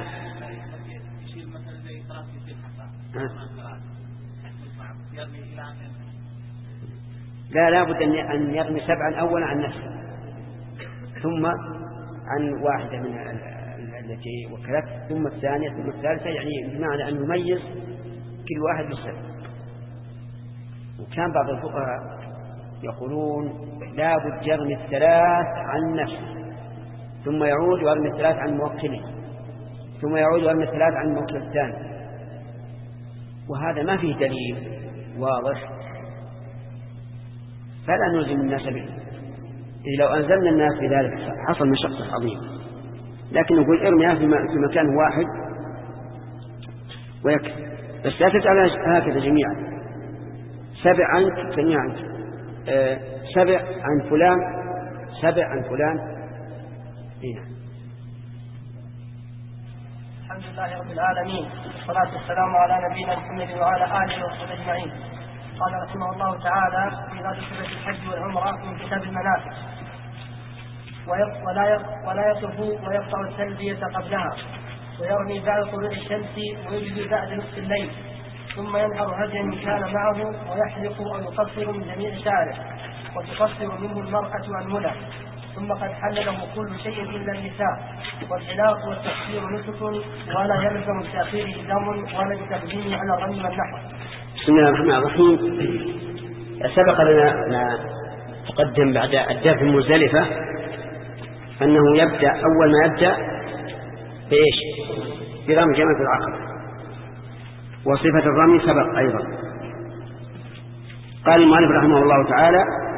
لا لا بد أن يرمي سبعا أولا عن نفسه ثم عن واحدة من التي وكلت ثم الثانية ثم الثالثة، يعني بمعنى أن يميز كل واحد بالسبب. وكان بعض الفقهاء يقولون لا بد يرمي الثلاث عن نفسه ثم يعود ويرمي الثلاث عن موكله ثم يعود ويرمي الثلاث عن الموكل الثاني، وهذا ما فيه دليل واضح فلا نلزم الناس به. إذ لو أنزلنا الناس بذلك حصل مشقة عظيمة، لكن نقول ارميها في مكان واحد ويكفي، بس لا تجعل هكذا جميعا. سبع عنك سميع عنك أه سبع عن فلان سبع عن فلان. هنا الحمد لله رب العالمين، والصلاة والسلام على نبينا محمد وعلى آله وصحبه أجمعين. قال رحمه الله تعالى في باب صفة الحج والعمرة من كتاب المناسك: ولا ولا يطوف ويقطع التلبية قبلها، ويرمي بعد طلوع الشمس ويجري بعد نصف الليل، ثم ينحر هديا إن كان معه، ويحلق أو يقصر من جميع شعره، وتقصر منه المرأة عن مله، ثم قد حل له كل شيء إلا النساء، والحلاق والتكسير نسك ولا يلزم بتأخيره دم ولا بتقديمه على الرمي والنحو. بسم الله الرحمن الرحيم. سبق لنا ما تقدم بعد الدفن المزدلفة أنه يبدأ أول ما يبدأ بإيش؟ برمي جمرة العقبة، وصفة الرمي سبق أيضا. قال المؤلف رحمه الله تعالى: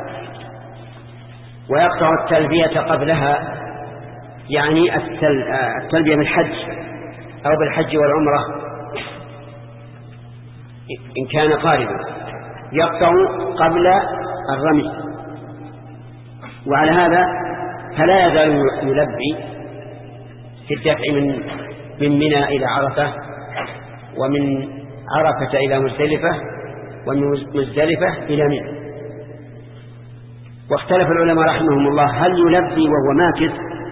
ويقطع التلبية قبلها، يعني التلبية بالحج أو بالحج والعمرة إن كان قاربا، يقطع قبل الرمي. وعلى هذا فلا يزال يلبي في الدفع من من منى إلى عرفة، ومن عرفة إلى مزدلفة، ومن مزدلفة إلى منى. واختلف العلماء رحمهم الله هل يلبي وهو ماكث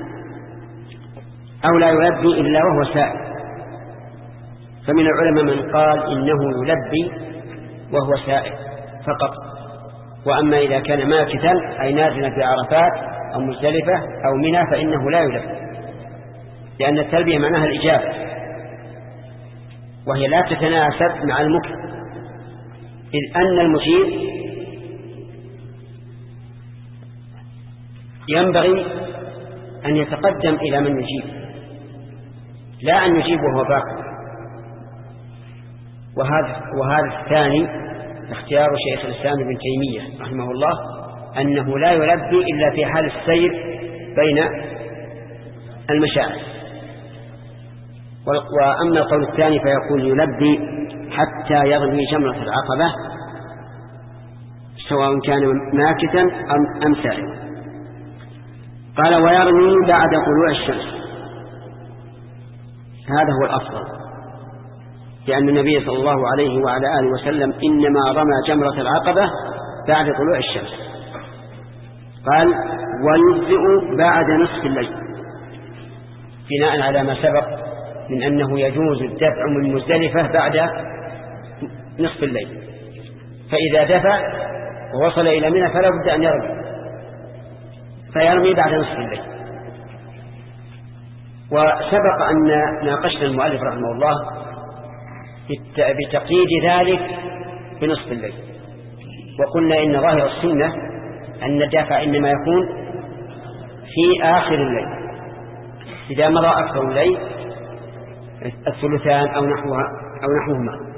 أو لا يلبي إلا وهو سائل. فمن العلماء من قال إنه يلبي وهو سائل فقط، وأما إذا كان ماكثا أي نازلا في عرفات أو مزدلفة أو منى فإنه لا يلبي، لأن التلبية معناها الإجابة، وهي لا تتناسب مع المكث، إذ أن المجيب ينبغي أن يتقدم إلى من يجيب، لا أن يجيب وهو باقي. وهذا, وهذا الثاني اختيار شيخ الإسلام ابن تيمية رحمه الله، أنه لا يلبي إلا في حال السير بين المشاعر. وأما القول الثاني فيقول يلبي حتى يرمي جمرة العقبة سواء كان ماكثا أم سائرا. قال: ويرمي بعد طلوع الشمس. هذا هو الأفضل، لأن النبي صلى الله عليه وعلى آله وسلم إنما رمى جمرة العقبة بعد طلوع الشمس. قال: ويجزئ بعد نصف الليل، بناء على ما سبق من أنه يجوز الدفع من مزدلفة بعد نصف الليل، فإذا دفع ووصل إلى منى فلا بد أن يرمي، فيرمي بعد نصف الليل. وسبق أن ناقشنا المؤلف رحمه الله بتقييد ذلك بنصف الليل، وقلنا إن ظاهر السنة أن الدافع إنما يكون في آخر الليل، إذا مضى أكثر الليل الثلثان أو نحوها أو نحوهما.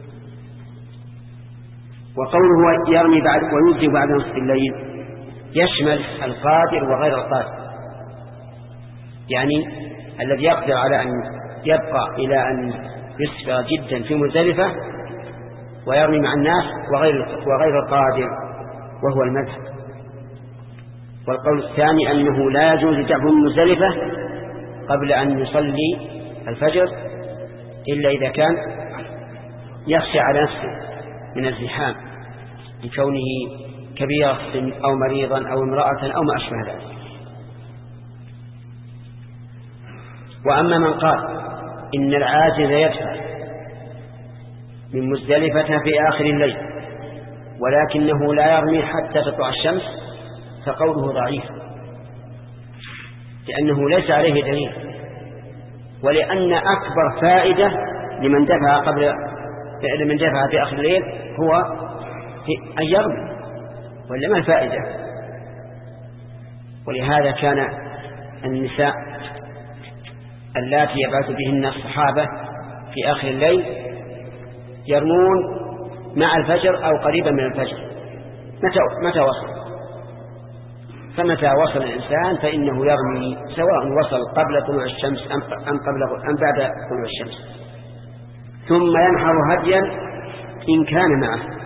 وقوله يرمي بعد ويجزي بعد نصف الليل يشمل القادر وغير القادر، يعني الذي يقدر على أن يبقى إلى أن يسفى جدا في مزدلفة ويرمي مع الناس، وغير وغير القادر وهو المذهب. والقول الثاني أنه لا يجوز دفع من مزدلفة قبل أن يصلي الفجر إلا إذا كان يخشى على نفسه من الزحام لكونه كبير السن أو مريضا أو امرأة أو ما أشبه ذلك. وأما من قال إن العاجز يدفع من مزدلفة في آخر الليل ولكنه لا يرمي حتى تطلع الشمس فقوله ضعيف، لأنه ليس عليه دليل، ولأن أكبر فائدة لمن دفع قبل لمن دفع في آخر الليل هو أن يرمي، ولا ما الفائدة؟ ولهذا كان النساء اللاتي يبعث بهن الصحابة في آخر الليل يرمون مع الفجر أو قريبا من الفجر متى, متى وصل. فمتى وصل الإنسان فإنه يرمي سواء وصل قبل طلوع الشمس أم, أم, قبل أم بعد طلوع الشمس، ثم ينحر هديا إن كان معه.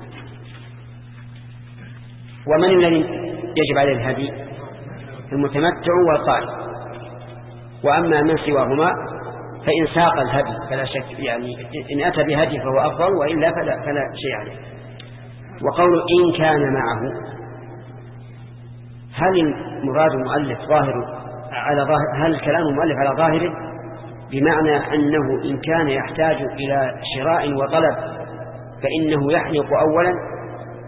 ومن الذي يجب عليه الهدي؟ المتمتع والقارئ. وأما من سواهما فإن ساق الهدي فلا شك، يعني إن أتى بهدي فهو أفضل، وإلا فلا, فلا شيء عليه. وقول إن كان معه، هل المراد المؤلف ظاهر على ظاهر هل كلام المؤلف على ظاهره بمعنى أنه إن كان يحتاج إلى شراء وطلب فإنه يحلق أولا،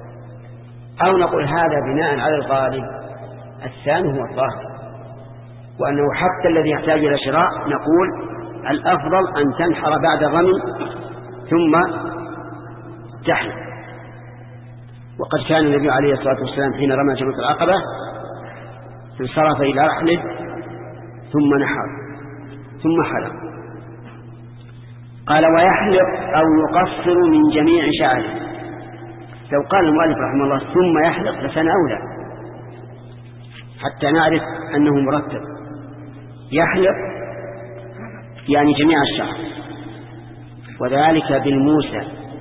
أو نقول هذا بناء على الغالب الثاني هو الظاهر، وأنه حتى الذي يحتاج إلى شراء نقول الأفضل أن تنحر بعد الرمي ثم تحلق. وقد كان النبي عليه الصلاة والسلام حين رمى جمرة العقبة انصرف إلى رحله ثم نحر ثم حلق. قال ويحلق أو يقصر من جميع شعره. لو قال المؤلف رحمه الله ثم يحلق لكان أولى حتى نعرف أنه مرتب. يحلق يعني جميع الشعر، وذلك بالموسى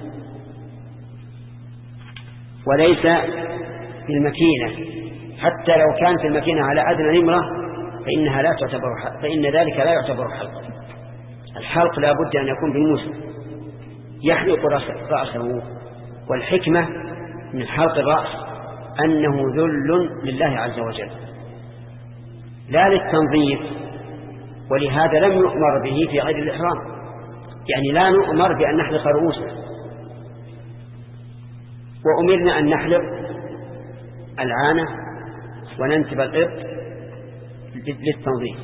وليس بالمكينة، حتى لو كانت المكينة على أدنى نمرة فإنها لا تعتبر حلق، فإن ذلك لا يعتبر حلق. الحلق لا بد أن يكون بالموسى. يحلق رأسه، والحكمة من حلق الرأس أنه ذل لله عز وجل لا للتنظيف، ولهذا لم يؤمر به في غير الإحرام. يعني لا نؤمر بأن نحلق رؤوسنا، وأمرنا أن نحلق العانة وننتب الإبط للتنظيف،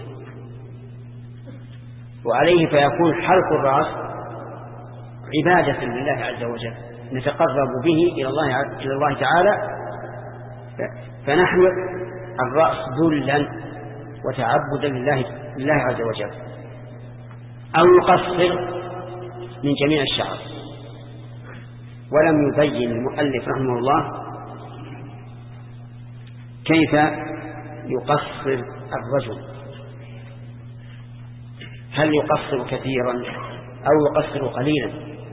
وعليه فيكون حلق الرأس عبادة لله عز وجل نتقرب به إلى الله إلى الله تعالى، فنحلق الرأس ذلا وتعبدا لله لله عز وجل. أو يقصر من جميع الشعر. ولم يبين المؤلف رحمه الله كيف يقصر الرجل، هل يقصر كثيرا أو يقصر قليلا؟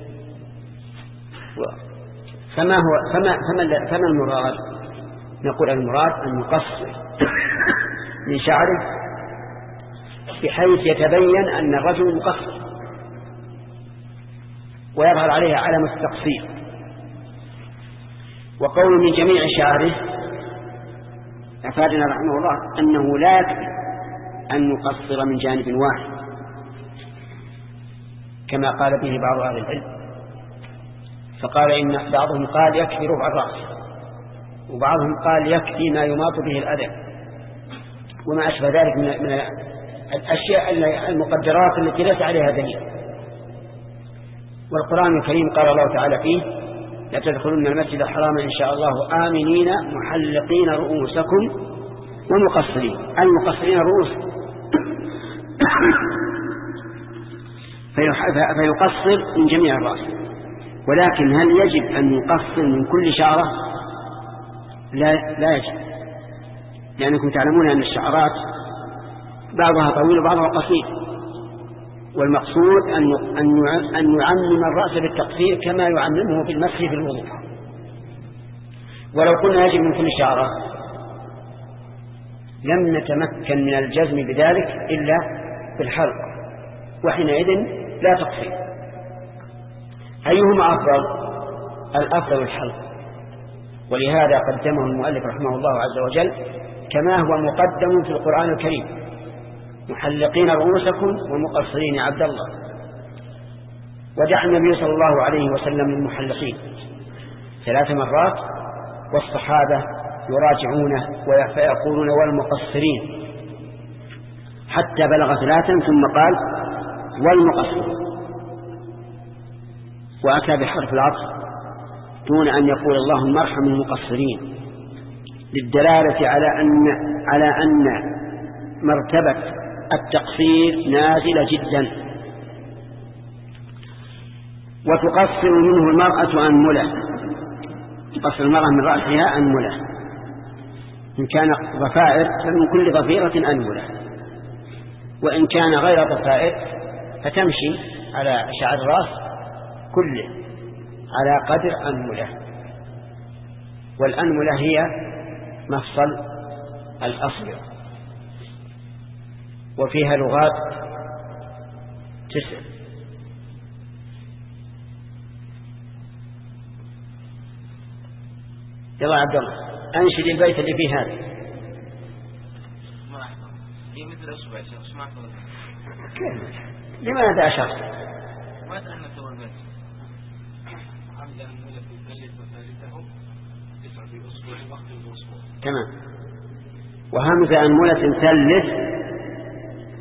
فما هو فما فما, فما المراد؟ نقول المراد أن يقصر من شعره بحيث يتبين أن الرجل مقصر ويظهر عليه علامة التقصير. وقول من جميع شعره أفادنا رحمه الله أنه لا يكفي أن يقصر من جانب واحد كما قال به بعض أهل العلم، فقال إن بعضهم قال يكفي ربع الرأس، وبعضهم قال يكفي ما يماط به الأذى وما أشبه ذلك من من الأشياء المقدرات التي ليس عليها دليل. والقرآن الكريم قال الله تعالى فيه لا تدخلون المسجد الحرام إن شاء الله آمنين محلقين رؤوسكم ومقصرين. المقصرين رؤوس فيقصر من جميع الرأس. ولكن هل يجب أن يقصر من كل شعرة؟ لا, لا يجب، لأنكم تعلمون أن الشعرات بعضها طويل وبعضها قصير، والمقصود أن يعمم الرأس بالتقصير كما يعممه بالمسح في الوضوء. ولو قلنا يجب من كل شعرة لم نتمكن من الجزم بذلك إلا بالحلق، وحينئذ لا تقصير. أيهما أفضل؟ الأفضل الحلق، ولهذا قدمه المؤلف رحمه الله عز وجل كما هو مقدم في القرآن الكريم محلقين رؤوسكم ومقصرين عبد الله. ودعا النبي صلى الله عليه وسلم للمحلقين ثلاث مرات، والصحابة يراجعونه فيقولون والمقصرين حتى بلغ ثلاثا ثم قال والمقصرين، وأتى بحرف العطف دون أن يقول اللهم ارحم المقصرين، للدلالة على أن على أن مرتبة التقصير نازلة جدا. وتقصر منه المرأة أنملة، تقصر المرأة من رأسها أنملة، إن كان ضفائر فمن كل ضفيرة أنملة، وإن كان غير ضفائر فتمشي على شعر الرأس كله على قدر أنملة. والأنملة هي مفصل الأصبع، وفيها لغات تسع. يلا عبد الله أنشد البيت اللي فيه هذا. هي مثل أصبع شيخ، ما أحفظ. كيف؟ لماذا أشرت؟ ما تأملت أول بيت. عمدا ملك الثالث وثالثه تسع في أسبوع وقت الأسبوع. تمام. وهمزة أنملة ثلث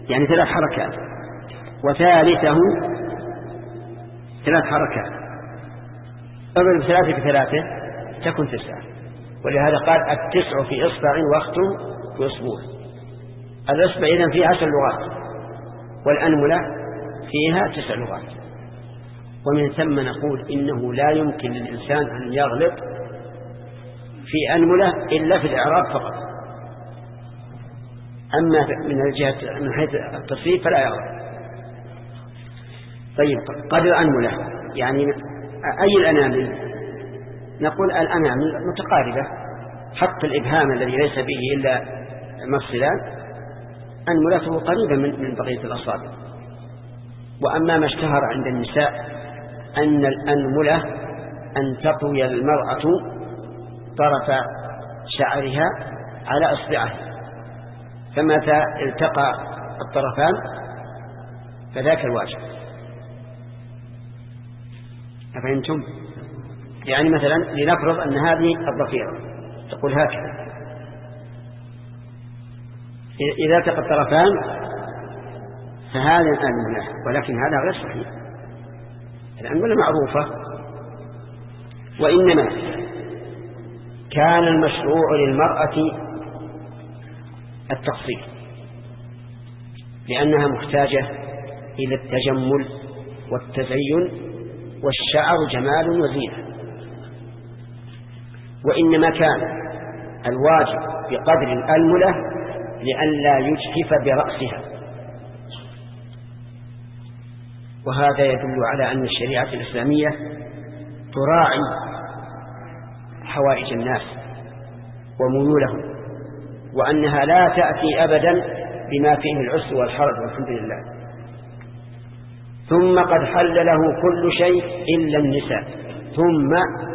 يعني ثلاث حركات، وثالثه ثلاث حركات، اضرب ثلاثة بثلاثة تكون تسعة. ولهذا قال التسع في إصبع واختم في أسبوع. الإصبع إذن فيها عشر لغات، والأنملة فيها تسع لغات. ومن ثم نقول إنه لا يمكن للإنسان أن يغلط في أنملة إلا في الإعراب فقط، أما من الجهة من حيث التصريف فلا يغلط. طيب قدر أنملة يعني أي الأنامل؟ نقول الأنامل متقاربة، حط الإبهام الذي ليس به إلا مفصلان أنملته قريبة من من بقية الأصابع. وأما ما اشتهر عند النساء أن الأنملة أن تطوي المرأة طرف شعرها على إصبعها، فمتى التقى الطرفان فذاك الواجب. أفهمتم؟ يعني مثلا لنفرض أن هذه الضفيرة تقول هكذا، إذا التقى الطرفان فهذا الأنملة، ولكن هذا غير صحيح. الأنملة معروفة. وإنما كان المشروع للمرأة التقصير لأنها محتاجة إلى التجمل والتزين، والشعر جمال وزينة. وإنما كان الواجب بقدر الأنملة لئلا يجحف برأسها. وهذا يدل على أن الشريعة الإسلامية تراعي حوائج الناس وميولهم، وأنها لا تأتي أبدا بما فيه العسر والحرج، والحمد لله. ثم قد حل له كل شيء إلا النساء، ثم